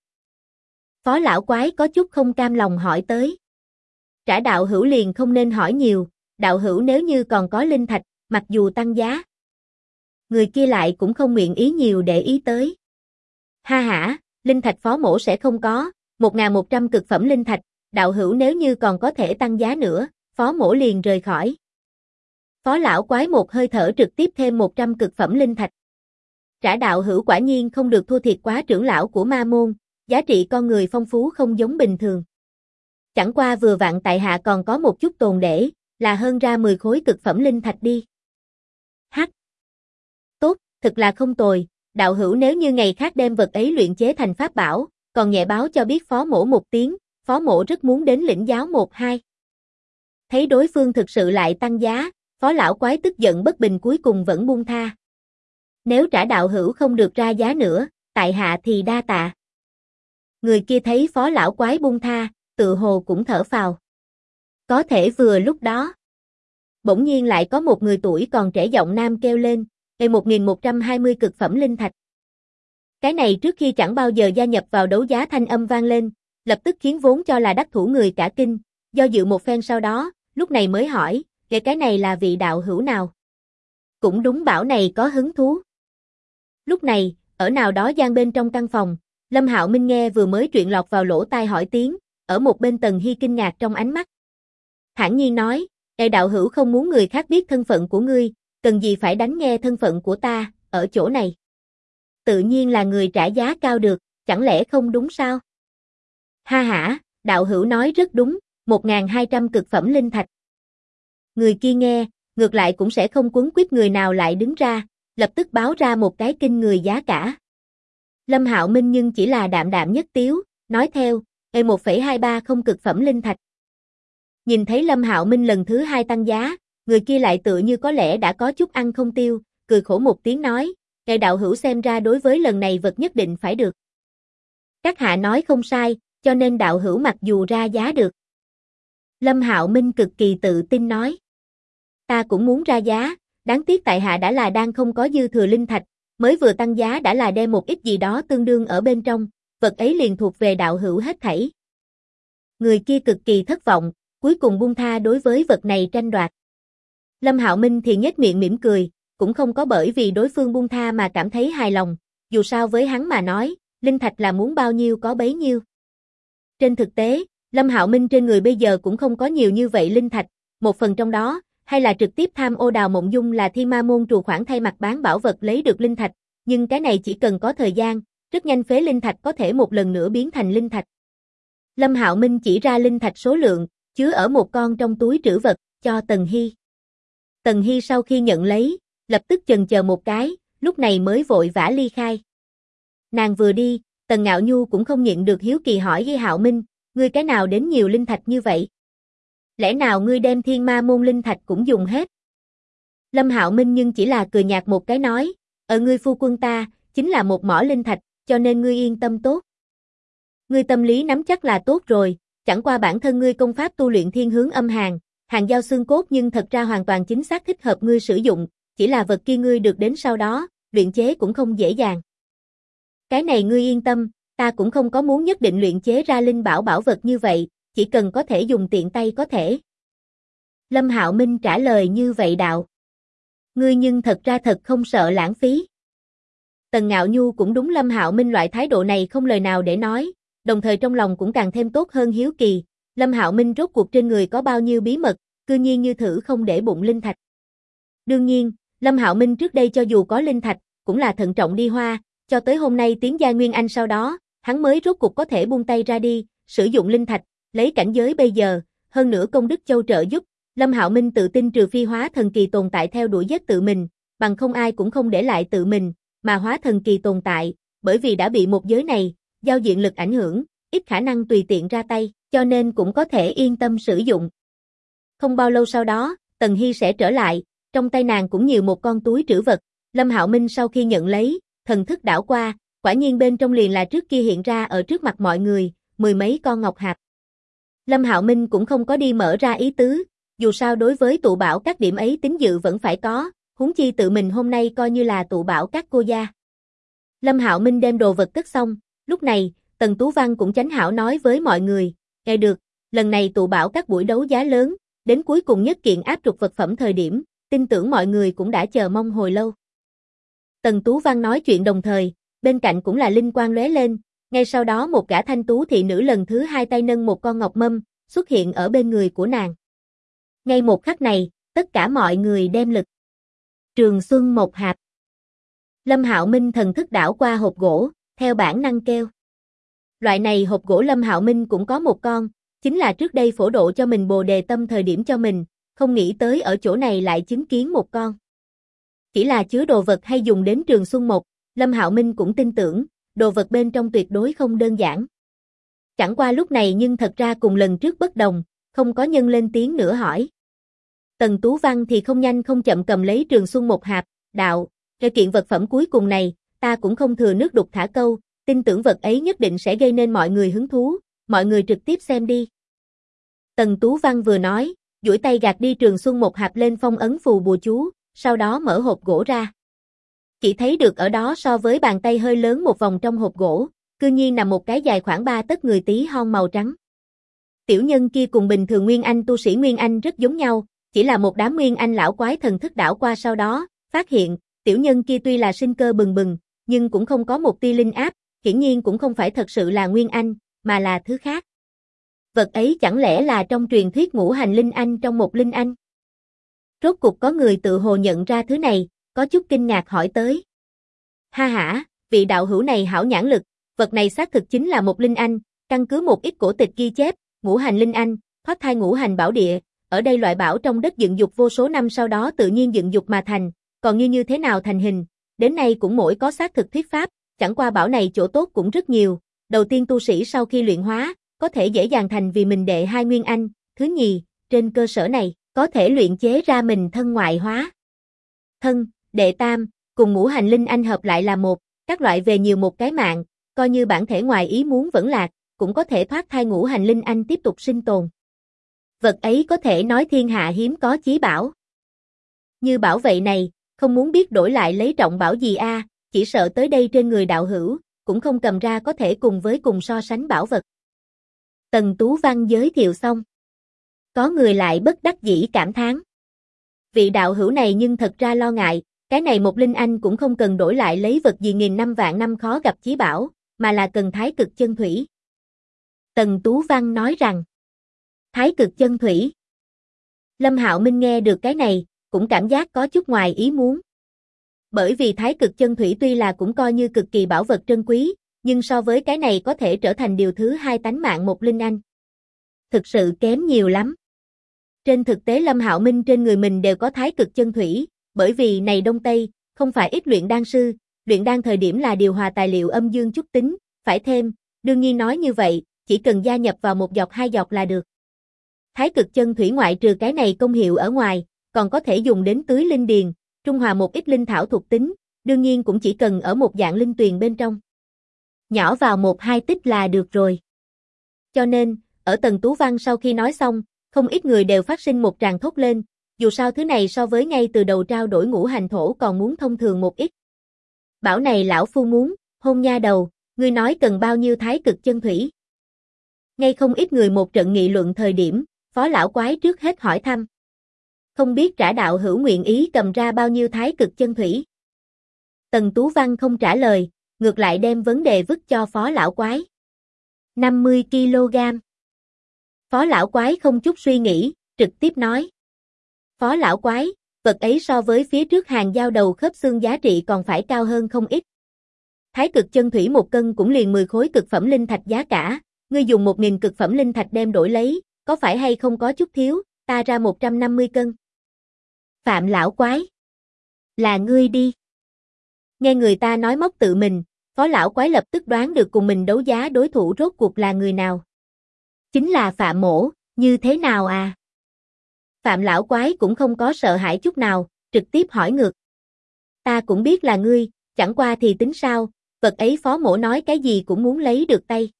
Phó lão quái có chút không cam lòng hỏi tới. Trả đạo hữu liền không nên hỏi nhiều, đạo hữu nếu như còn có linh thạch, mặc dù tăng giá. Người kia lại cũng không nguyện ý nhiều để ý tới. "Ha hả, linh thạch phó mổ sẽ không có, 1100 cực phẩm linh thạch, đạo hữu nếu như còn có thể tăng giá nữa, phó mổ liền rời khỏi." Phó lão quái một hơi thở trực tiếp thêm 100 cực phẩm linh thạch. Trả đạo hữu quả nhiên không được thua thiệt quá trưởng lão của ma môn, giá trị con người phong phú không giống bình thường. Chẳng qua vừa vặn tại hạ còn có một chút tồn để, là hơn ra 10 khối cực phẩm linh thạch đi. Hắc. Tốt, thực là không tồi, đạo hữu nếu như ngày khác đem vật ấy luyện chế thành pháp bảo, còn nhẹ báo cho biết phó mổ một tiếng, phó mổ rất muốn đến lĩnh giáo 1-2. Thấy đối phương thực sự lại tăng giá, phó lão quái tức giận bất bình cuối cùng vẫn buông tha. "Nếu trả đạo hữu không được ra giá nữa, tại hạ thì đa tạ." Người kia thấy phó lão quái buông tha, tự hồ cũng thở phào. Có thể vừa lúc đó, bỗng nhiên lại có một người tuổi còn trẻ giọng nam kêu lên, 1120 cực phẩm linh thạch." Cái này trước khi chẳng bao giờ gia nhập vào đấu giá thanh âm vang lên, lập tức khiến vốn cho là đắc thủ người cả kinh, do dự một phen sau đó, lúc này mới hỏi, "Cái này là vị đạo hữu nào?" Cũng đúng, bảo này có hứng thú. Lúc này, ở nào đó gian bên trong căn phòng, Lâm Hạo Minh nghe vừa mới truyện lọt vào lỗ tai hỏi tiếng, ở một bên Tần Hy kinh ngạc trong ánh mắt. Thản nhiên nói, đạo hữu không muốn người khác biết thân phận của ngươi, cần gì phải đánh nghe thân phận của ta, ở chỗ này. Tự nhiên là người trả giá cao được, chẳng lẽ không đúng sao? Ha hả, đạo hữu nói rất đúng, 1.200 cực phẩm linh thạch. Người kia nghe, ngược lại cũng sẽ không quấn quýt người nào lại đứng ra, lập tức báo ra một cái kinh người giá cả. Lâm Hạo Minh nhưng chỉ là đạm đạm nhất tiếu, nói theo, 1,230 cực phẩm linh thạch. Nhìn thấy Lâm Hạo Minh lần thứ hai tăng giá, người kia lại tự như có lẽ đã có chút ăn không tiêu, cười khổ một tiếng nói, đạo hữu xem ra đối với lần này vật nhất định phải được. Các hạ nói không sai, cho nên đạo hữu mặc dù ra giá được. Lâm Hạo Minh cực kỳ tự tin nói. Ta cũng muốn ra giá, đáng tiếc tại hạ đã là đang không có dư thừa linh thạch, mới vừa tăng giá đã là đem một ít gì đó tương đương ở bên trong, vật ấy liền thuộc về đạo hữu hết thảy. Người kia cực kỳ thất vọng, cuối cùng buông tha đối với vật này tranh đoạt. Lâm Hạo Minh thì nhếch miệng mỉm cười, cũng không có bởi vì đối phương buông tha mà cảm thấy hài lòng, dù sao với hắn mà nói, linh thạch là muốn bao nhiêu có bấy nhiêu. Trên thực tế, Lâm Hạo Minh trên người bây giờ cũng không có nhiều như vậy linh thạch, một phần trong đó, hay là trực tiếp tham ô Đào Mộng Dung là Thiên Ma môn trù khoản thay mặt bán bảo vật lấy được linh thạch, nhưng cái này chỉ cần có thời gian, rất nhanh phế linh thạch có thể một lần nữa biến thành linh thạch. Lâm Hạo Minh chỉ ra linh thạch số lượng, chứa ở một con trong túi trữ vật, cho Tần Hy. Tần Hy sau khi nhận lấy, lập tức chần chờ một cái, lúc này mới vội vã ly khai. Nàng vừa đi, Tần Ngạo Nhu cũng không nhịn được hiếu kỳ hỏi với Hạo Minh, ngươi cái nào đến nhiều linh thạch như vậy? Lẽ nào ngươi đem Thiên Ma môn linh thạch cũng dùng hết? Lâm Hạo Minh nhưng chỉ là cười nhạt một cái nói, ngươi phu quân ta, chính là một mỏ linh thạch, cho nên ngươi yên tâm tốt. Ngươi tâm lý nắm chắc là tốt rồi, chẳng qua bản thân ngươi công pháp tu luyện thiên hướng âm hàn, hàng giao xương cốt nhưng thật ra hoàn toàn chính xác thích hợp ngươi sử dụng, chỉ là vật kia ngươi được đến sau đó, luyện chế cũng không dễ dàng. Cái này ngươi yên tâm, ta cũng không có muốn nhất định luyện chế ra linh bảo bảo vật như vậy, chỉ cần có thể dùng tiện tay có thể. Lâm Hạo Minh trả lời như vậy đạo. Ngươi nhưng thật ra thật không sợ lãng phí. Tần Ngạo Nhu cũng đúng Lâm Hạo Minh loại thái độ này không lời nào để nói, đồng thời trong lòng cũng càng thêm tốt hơn hiếu kỳ, Lâm Hạo Minh rốt cuộc trên người có bao nhiêu bí mật, cư nhiên như thử không để bụng linh thạch. Đương nhiên, Lâm Hạo Minh trước đây cho dù có linh thạch, cũng là thận trọng đi hoa, cho tới hôm nay tiến giai Nguyên Anh sau đó, hắn mới rốt cuộc có thể buông tay ra đi, sử dụng linh thạch, lấy cảnh giới bây giờ, hơn nữa công đức châu trợ giúp, Lâm Hạo Minh tự tin trừ phi hóa thần kỳ tồn tại theo đuổi giết tự mình, bằng không ai cũng không để lại tự mình, mà hóa thần kỳ tồn tại, bởi vì đã bị một giới này, giao diện lực ảnh hưởng, ít khả năng tùy tiện ra tay, cho nên cũng có thể yên tâm sử dụng. Không bao lâu sau đó, Tần Hy sẽ trở lại, trong tay nàng cũng nhiều một con túi trữ vật, Lâm Hạo Minh sau khi nhận lấy, thần thức đảo qua, quả nhiên bên trong liền là trước kia hiện ra ở trước mặt mọi người, mười mấy con ngọc hạt. Lâm Hạo Minh cũng không có đi mở ra ý tứ, dù sao đối với tụ bảo các điểm ấy tín dự vẫn phải có, huống chi tự mình hôm nay coi như là tụ bảo các cô gia. Lâm Hạo Minh đem đồ vật cất xong, lúc này, Tần Tú Văn cũng chánh hảo nói với mọi người, nghe được, lần này tụ bảo các buổi đấu giá lớn, đến cuối cùng nhất kiện áp trục vật phẩm thời điểm, tin tưởng mọi người cũng đã chờ mong hồi lâu. Tần Tú Văn nói chuyện đồng thời, bên cạnh cũng là linh quang lóe lên, ngay sau đó một gã thanh tú thị nữ lần thứ hai tay nâng một con ngọc mâm, xuất hiện ở bên người của nàng. Ngay một khắc này, tất cả mọi người đem lực. Trường Xuân một hạp. Lâm Hạo Minh thần thức đảo qua hộp gỗ, theo bản năng kêu. Loại này hộp gỗ Lâm Hạo Minh cũng có một con, chính là trước đây phổ độ cho mình Bồ Đề Tâm thời điểm cho mình, không nghĩ tới ở chỗ này lại chứng kiến một con. Chỉ là chứa đồ vật hay dùng đến Trường Xuân một, Lâm Hạo Minh cũng tin tưởng, đồ vật bên trong tuyệt đối không đơn giản. Chẳng qua lúc này nhưng thật ra cùng lần trước bất đồng, không có nhân lên tiếng nữa hỏi. Tần Tú Văn thì không nhanh không chậm cầm lấy Trường Xuân một hạp, đạo, cái kiện vật phẩm cuối cùng này, ta cũng không thừa nước đục thả câu, tin tưởng vật ấy nhất định sẽ gây nên mọi người hứng thú, mọi người trực tiếp xem đi. Tần Tú Văn vừa nói, duỗi tay gạt đi Trường Xuân một hạp lên phong ấn phù bùa chú, sau đó mở hộp gỗ ra. Chỉ thấy được ở đó so với bàn tay hơi lớn một vòng trong hộp gỗ, cư nhiên nằm một cái dài khoảng 3 tấc người tí hon màu trắng. Tiểu nhân kia cùng bình thường Nguyên Anh tu sĩ Nguyên Anh rất giống nhau, chỉ là một đám Nguyên Anh lão quái thần thức đảo qua sau đó, phát hiện, tiểu nhân kia tuy là sinh cơ bừng bừng, nhưng cũng không có một tia linh áp, hiển nhiên cũng không phải thật sự là Nguyên Anh, mà là thứ khác. Vật ấy chẳng lẽ là trong truyền thuyết ngũ hành linh anh trong một linh anh? Rốt cục có người tự hồ nhận ra thứ này, có chút kinh ngạc hỏi tới. Ha hả, vị đạo hữu này hảo nhãn lực, vật này xác thực chính là một linh anh, căn cứ một ít cổ tịch ghi chép, ngũ hành linh anh, thoát thai ngũ hành bảo địa, ở đây loại bảo trong đất dựng dục vô số năm sau đó tự nhiên dựng dục mà thành, còn như thế nào thành hình, đến nay cũng mỗi có xác thực thuyết pháp, chẳng qua bảo này chỗ tốt cũng rất nhiều, đầu tiên tu sĩ sau khi luyện hóa, có thể dễ dàng thành vì mình đệ hai nguyên anh, thứ nhì, trên cơ sở này, có thể luyện chế ra mình thân ngoại hóa. Thân, đệ tam, cùng ngũ hành linh anh hợp lại là một, các loại về nhiều một cái mạng, coi như bản thể ngoài ý muốn vẫn lạc, cũng có thể thoát thai ngũ hành linh anh tiếp tục sinh tồn. Vật ấy có thể nói thiên hạ hiếm có chí bảo. Như bảo vậy này, không muốn biết đổi lại lấy trọng bảo gì a, chỉ sợ tới đây trên người đạo hữu, cũng không cầm ra có thể cùng so sánh bảo vật. Tần Tú Văn giới thiệu xong. Có người lại bất đắc dĩ cảm thán. Vị đạo hữu này nhưng thật ra lo ngại, cái này một linh anh cũng không cần đổi lại lấy vật gì nghìn năm vạn năm khó gặp chí bảo, mà là cần thái cực chân thủy. Tần Tú Văn nói rằng, thái cực chân thủy. Lâm Hạo Minh nghe được cái này, cũng cảm giác có chút ngoài ý muốn. Bởi vì thái cực chân thủy tuy là cũng coi như cực kỳ bảo vật trân quý, nhưng so với cái này có thể trở thành điều thứ hai tánh mạng một linh anh. Thực sự kém nhiều lắm. Trên thực tế Lâm Hạo Minh trên người mình đều có thái cực chân thủy, bởi vì này Đông Tây, không phải ít luyện đan sư, luyện đan thời điểm là điều hòa tài liệu âm dương chút tính, phải thêm, đương nhiên nói như vậy, chỉ cần gia nhập vào một giọt hai giọt là được. Thái cực chân thủy ngoại trừ cái này công hiệu ở ngoài, còn có thể dùng đến tưới linh điền, trung hòa một ít linh thảo thuộc tính, đương nhiên cũng chỉ cần ở một dạng linh tuyền bên trong. Nhỏ vào một hai tích là được rồi. Cho nên, ở Tần Tú Văn sau khi nói xong, không ít người đều phát sinh một tràng thốt lên, dù sao thứ này so với ngay từ đầu trao đổi ngũ hành thổ còn muốn thông thường một ít. Bảo này lão phu muốn, hôn nha đầu, ngươi nói cần bao nhiêu thái cực chân thủy. Ngay không ít người một trận nghị luận thời điểm, Phó lão quái trước hết hỏi thăm. Không biết trả đạo hữu nguyện ý cầm ra bao nhiêu thái cực chân thủy. Tần Tú Văn không trả lời, ngược lại đem vấn đề vứt cho Phó lão quái. 50 kg. Phó lão quái không chút suy nghĩ, trực tiếp nói. Phó lão quái, vật ấy so với phía trước hàng giao đầu khớp xương giá trị còn phải cao hơn không ít. Thái cực chân thủy một cân cũng liền 10 khối cực phẩm linh thạch giá cả, ngươi dùng 1000 cực phẩm linh thạch đem đổi lấy, có phải hay không có chút thiếu, ta ra 150 cân. Phạm lão quái. Là ngươi đi. Nghe người ta nói móc tự mình, Phó lão quái lập tức đoán được cùng mình đấu giá đối thủ rốt cuộc là người nào. Chính là Phạm mỗ, như thế nào à? Phạm lão quái cũng không có sợ hãi chút nào, trực tiếp hỏi ngược. Ta cũng biết là ngươi, chẳng qua thì tính sao, vật ấy Phó mỗ nói cái gì cũng muốn lấy được tay.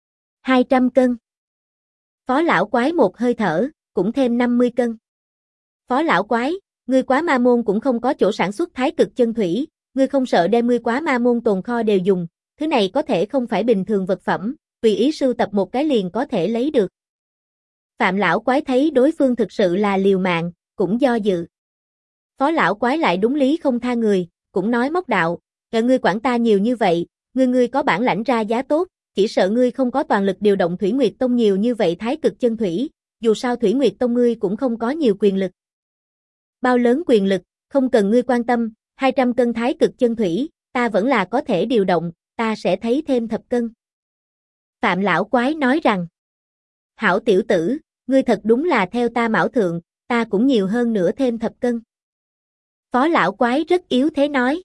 200 cân. Phó lão quái một hơi thở, cũng thêm 50 cân. Phó lão quái, ngươi Quá Ma Môn cũng không có chỗ sản xuất thái cực chân thủy, ngươi không sợ đem ngươi Quá Ma Môn tồn kho đều dùng, thứ này có thể không phải bình thường vật phẩm, tùy ý sưu tập một cái liền có thể lấy được. Phạm lão quái thấy đối phương thực sự là liều mạng, cũng do dự. Phó lão quái lại đúng lý không tha người, cũng nói móc đạo, ngươi quản ta nhiều như vậy, ngươi có bản lãnh ra giá tốt, chỉ sợ ngươi không có toàn lực điều động Thủy Nguyệt Tông nhiều như vậy thái cực chân thủy, dù sao Thủy Nguyệt Tông ngươi cũng không có nhiều quyền lực. Bao lớn quyền lực, không cần ngươi quan tâm, 200 cân thái cực chân thủy, ta vẫn là có thể điều động, ta sẽ thấy thêm thập cân. Phạm lão quái nói rằng, hảo tiểu tử, ngươi thật đúng là theo ta mão thượng, ta cũng nhiều hơn nữa thêm thập cân. Phó lão quái rất yếu thế nói,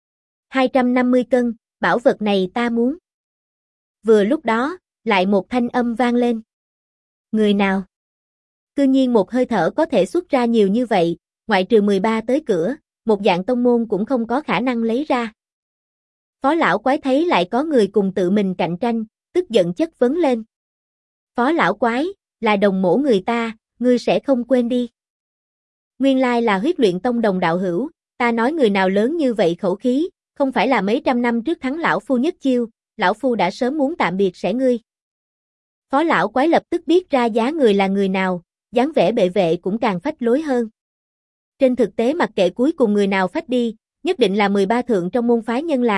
250 cân, bảo vật này ta muốn. Vừa lúc đó, lại một thanh âm vang lên. Người nào? Cư nhiên một hơi thở có thể xuất ra nhiều như vậy, ngoại trừ 13 tới cửa, một dạng tông môn cũng không có khả năng lấy ra. Phó lão quái thấy lại có người cùng tự mình cạnh tranh, tức giận chất vấn lên. Phó lão quái, là đồng mổ người ta, ngươi sẽ không quên đi. Nguyên lai là Huyết Luyện Tông đồng đạo hữu, ta nói người nào lớn như vậy khẩu khí, không phải là mấy trăm năm trước thắng lão phu nhất chiêu, lão phu đã sớm muốn tạm biệt sẽ ngươi. Phó lão quái lập tức biết ra giá người là người nào, dáng vẻ bệ vệ cũng càng phách lối hơn. Trên thực tế mặc kệ cuối cùng người nào phách đi, nhất định là 13 thượng trong môn phái nhân làm,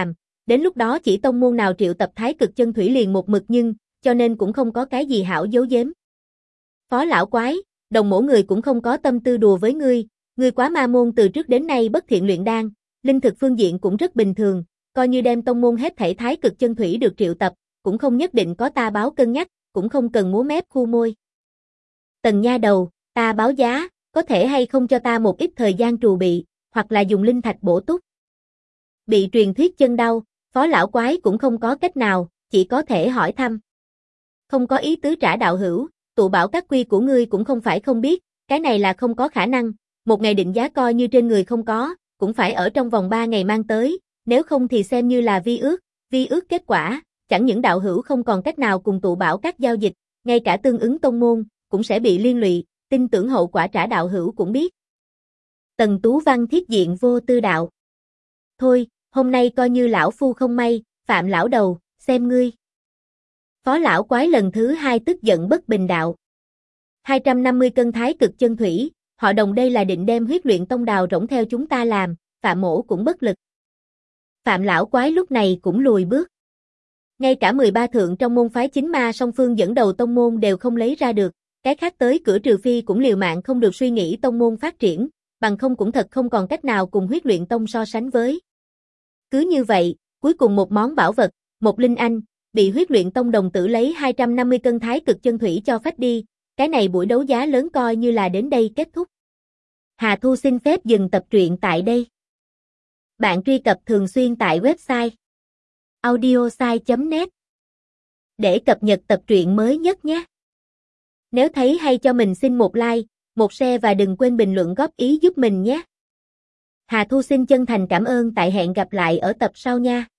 đến lúc đó chỉ tông môn nào triệu tập Thái Cực Chân Thủy liền một mực nhưng, cho nên cũng không có cái gì hảo giấu giếm. Phó lão quái, đồng mổ người cũng không có tâm tư đùa với ngươi quá ma môn từ trước đến nay bất thiện luyện đan, linh thực phương diện cũng rất bình thường, coi như đem tông môn hết thảy Thái Cực Chân Thủy được triệu tập, cũng không nhất định có ta báo cân nhắc, cũng không cần múa mép khu môi. Tần nha đầu, ta báo giá, có thể hay không cho ta một ít thời gian trù bị, hoặc là dùng linh thạch bổ túc. Bị truyền thuyết chân đau, phó lão quái cũng không có cách nào, chỉ có thể hỏi thăm. Không có ý tứ trả đạo hữu, tụ bảo các quy của ngươi cũng không phải không biết, cái này là không có khả năng, một ngày định giá coi như trên người không có, cũng phải ở trong vòng 3 ngày mang tới, nếu không thì xem như là vi ước kết quả, chẳng những đạo hữu không còn cách nào cùng tụ bảo các giao dịch, ngay cả tương ứng tông môn, cũng sẽ bị liên lụy, tin tưởng hậu quả trả đạo hữu cũng biết. Tần Tú Văn thiết diện vô tư đạo. Thôi, hôm nay coi như lão phu không may, Phạm lão đầu, xem ngươi. Phó lão quái lần thứ 2 tức giận bất bình đạo. 250 cân Thái Cực Chân Thủy, họ Đồng đây là định đem huyết luyện tông đào rỗng theo chúng ta làm, Phạm mỗ cũng bất lực. Phạm lão quái lúc này cũng lùi bước. Ngay cả 13 thượng trong môn phái chính ma song phương dẫn đầu tông môn đều không lấy ra được, cái khác tới cửa trừ phi cũng liều mạng không được suy nghĩ tông môn phát triển, bằng không cũng thật không còn cách nào cùng huyết luyện tông so sánh với. Cứ như vậy, cuối cùng một món bảo vật, một linh anh, bị huyết luyện tông đồng tử lấy 250 cân Thái Cực Chân Thủy cho phách đi, cái này buổi đấu giá lớn coi như là đến đây kết thúc. Hà Thu xin phép dừng tập truyện tại đây. Bạn truy cập thường xuyên tại website audiosai.net để cập nhật tập truyện mới nhất nhé. Nếu thấy hay cho mình xin một like, một share và đừng quên bình luận góp ý giúp mình nhé. Hà Thu xin chân thành cảm ơn, tại hẹn gặp lại ở tập sau nha.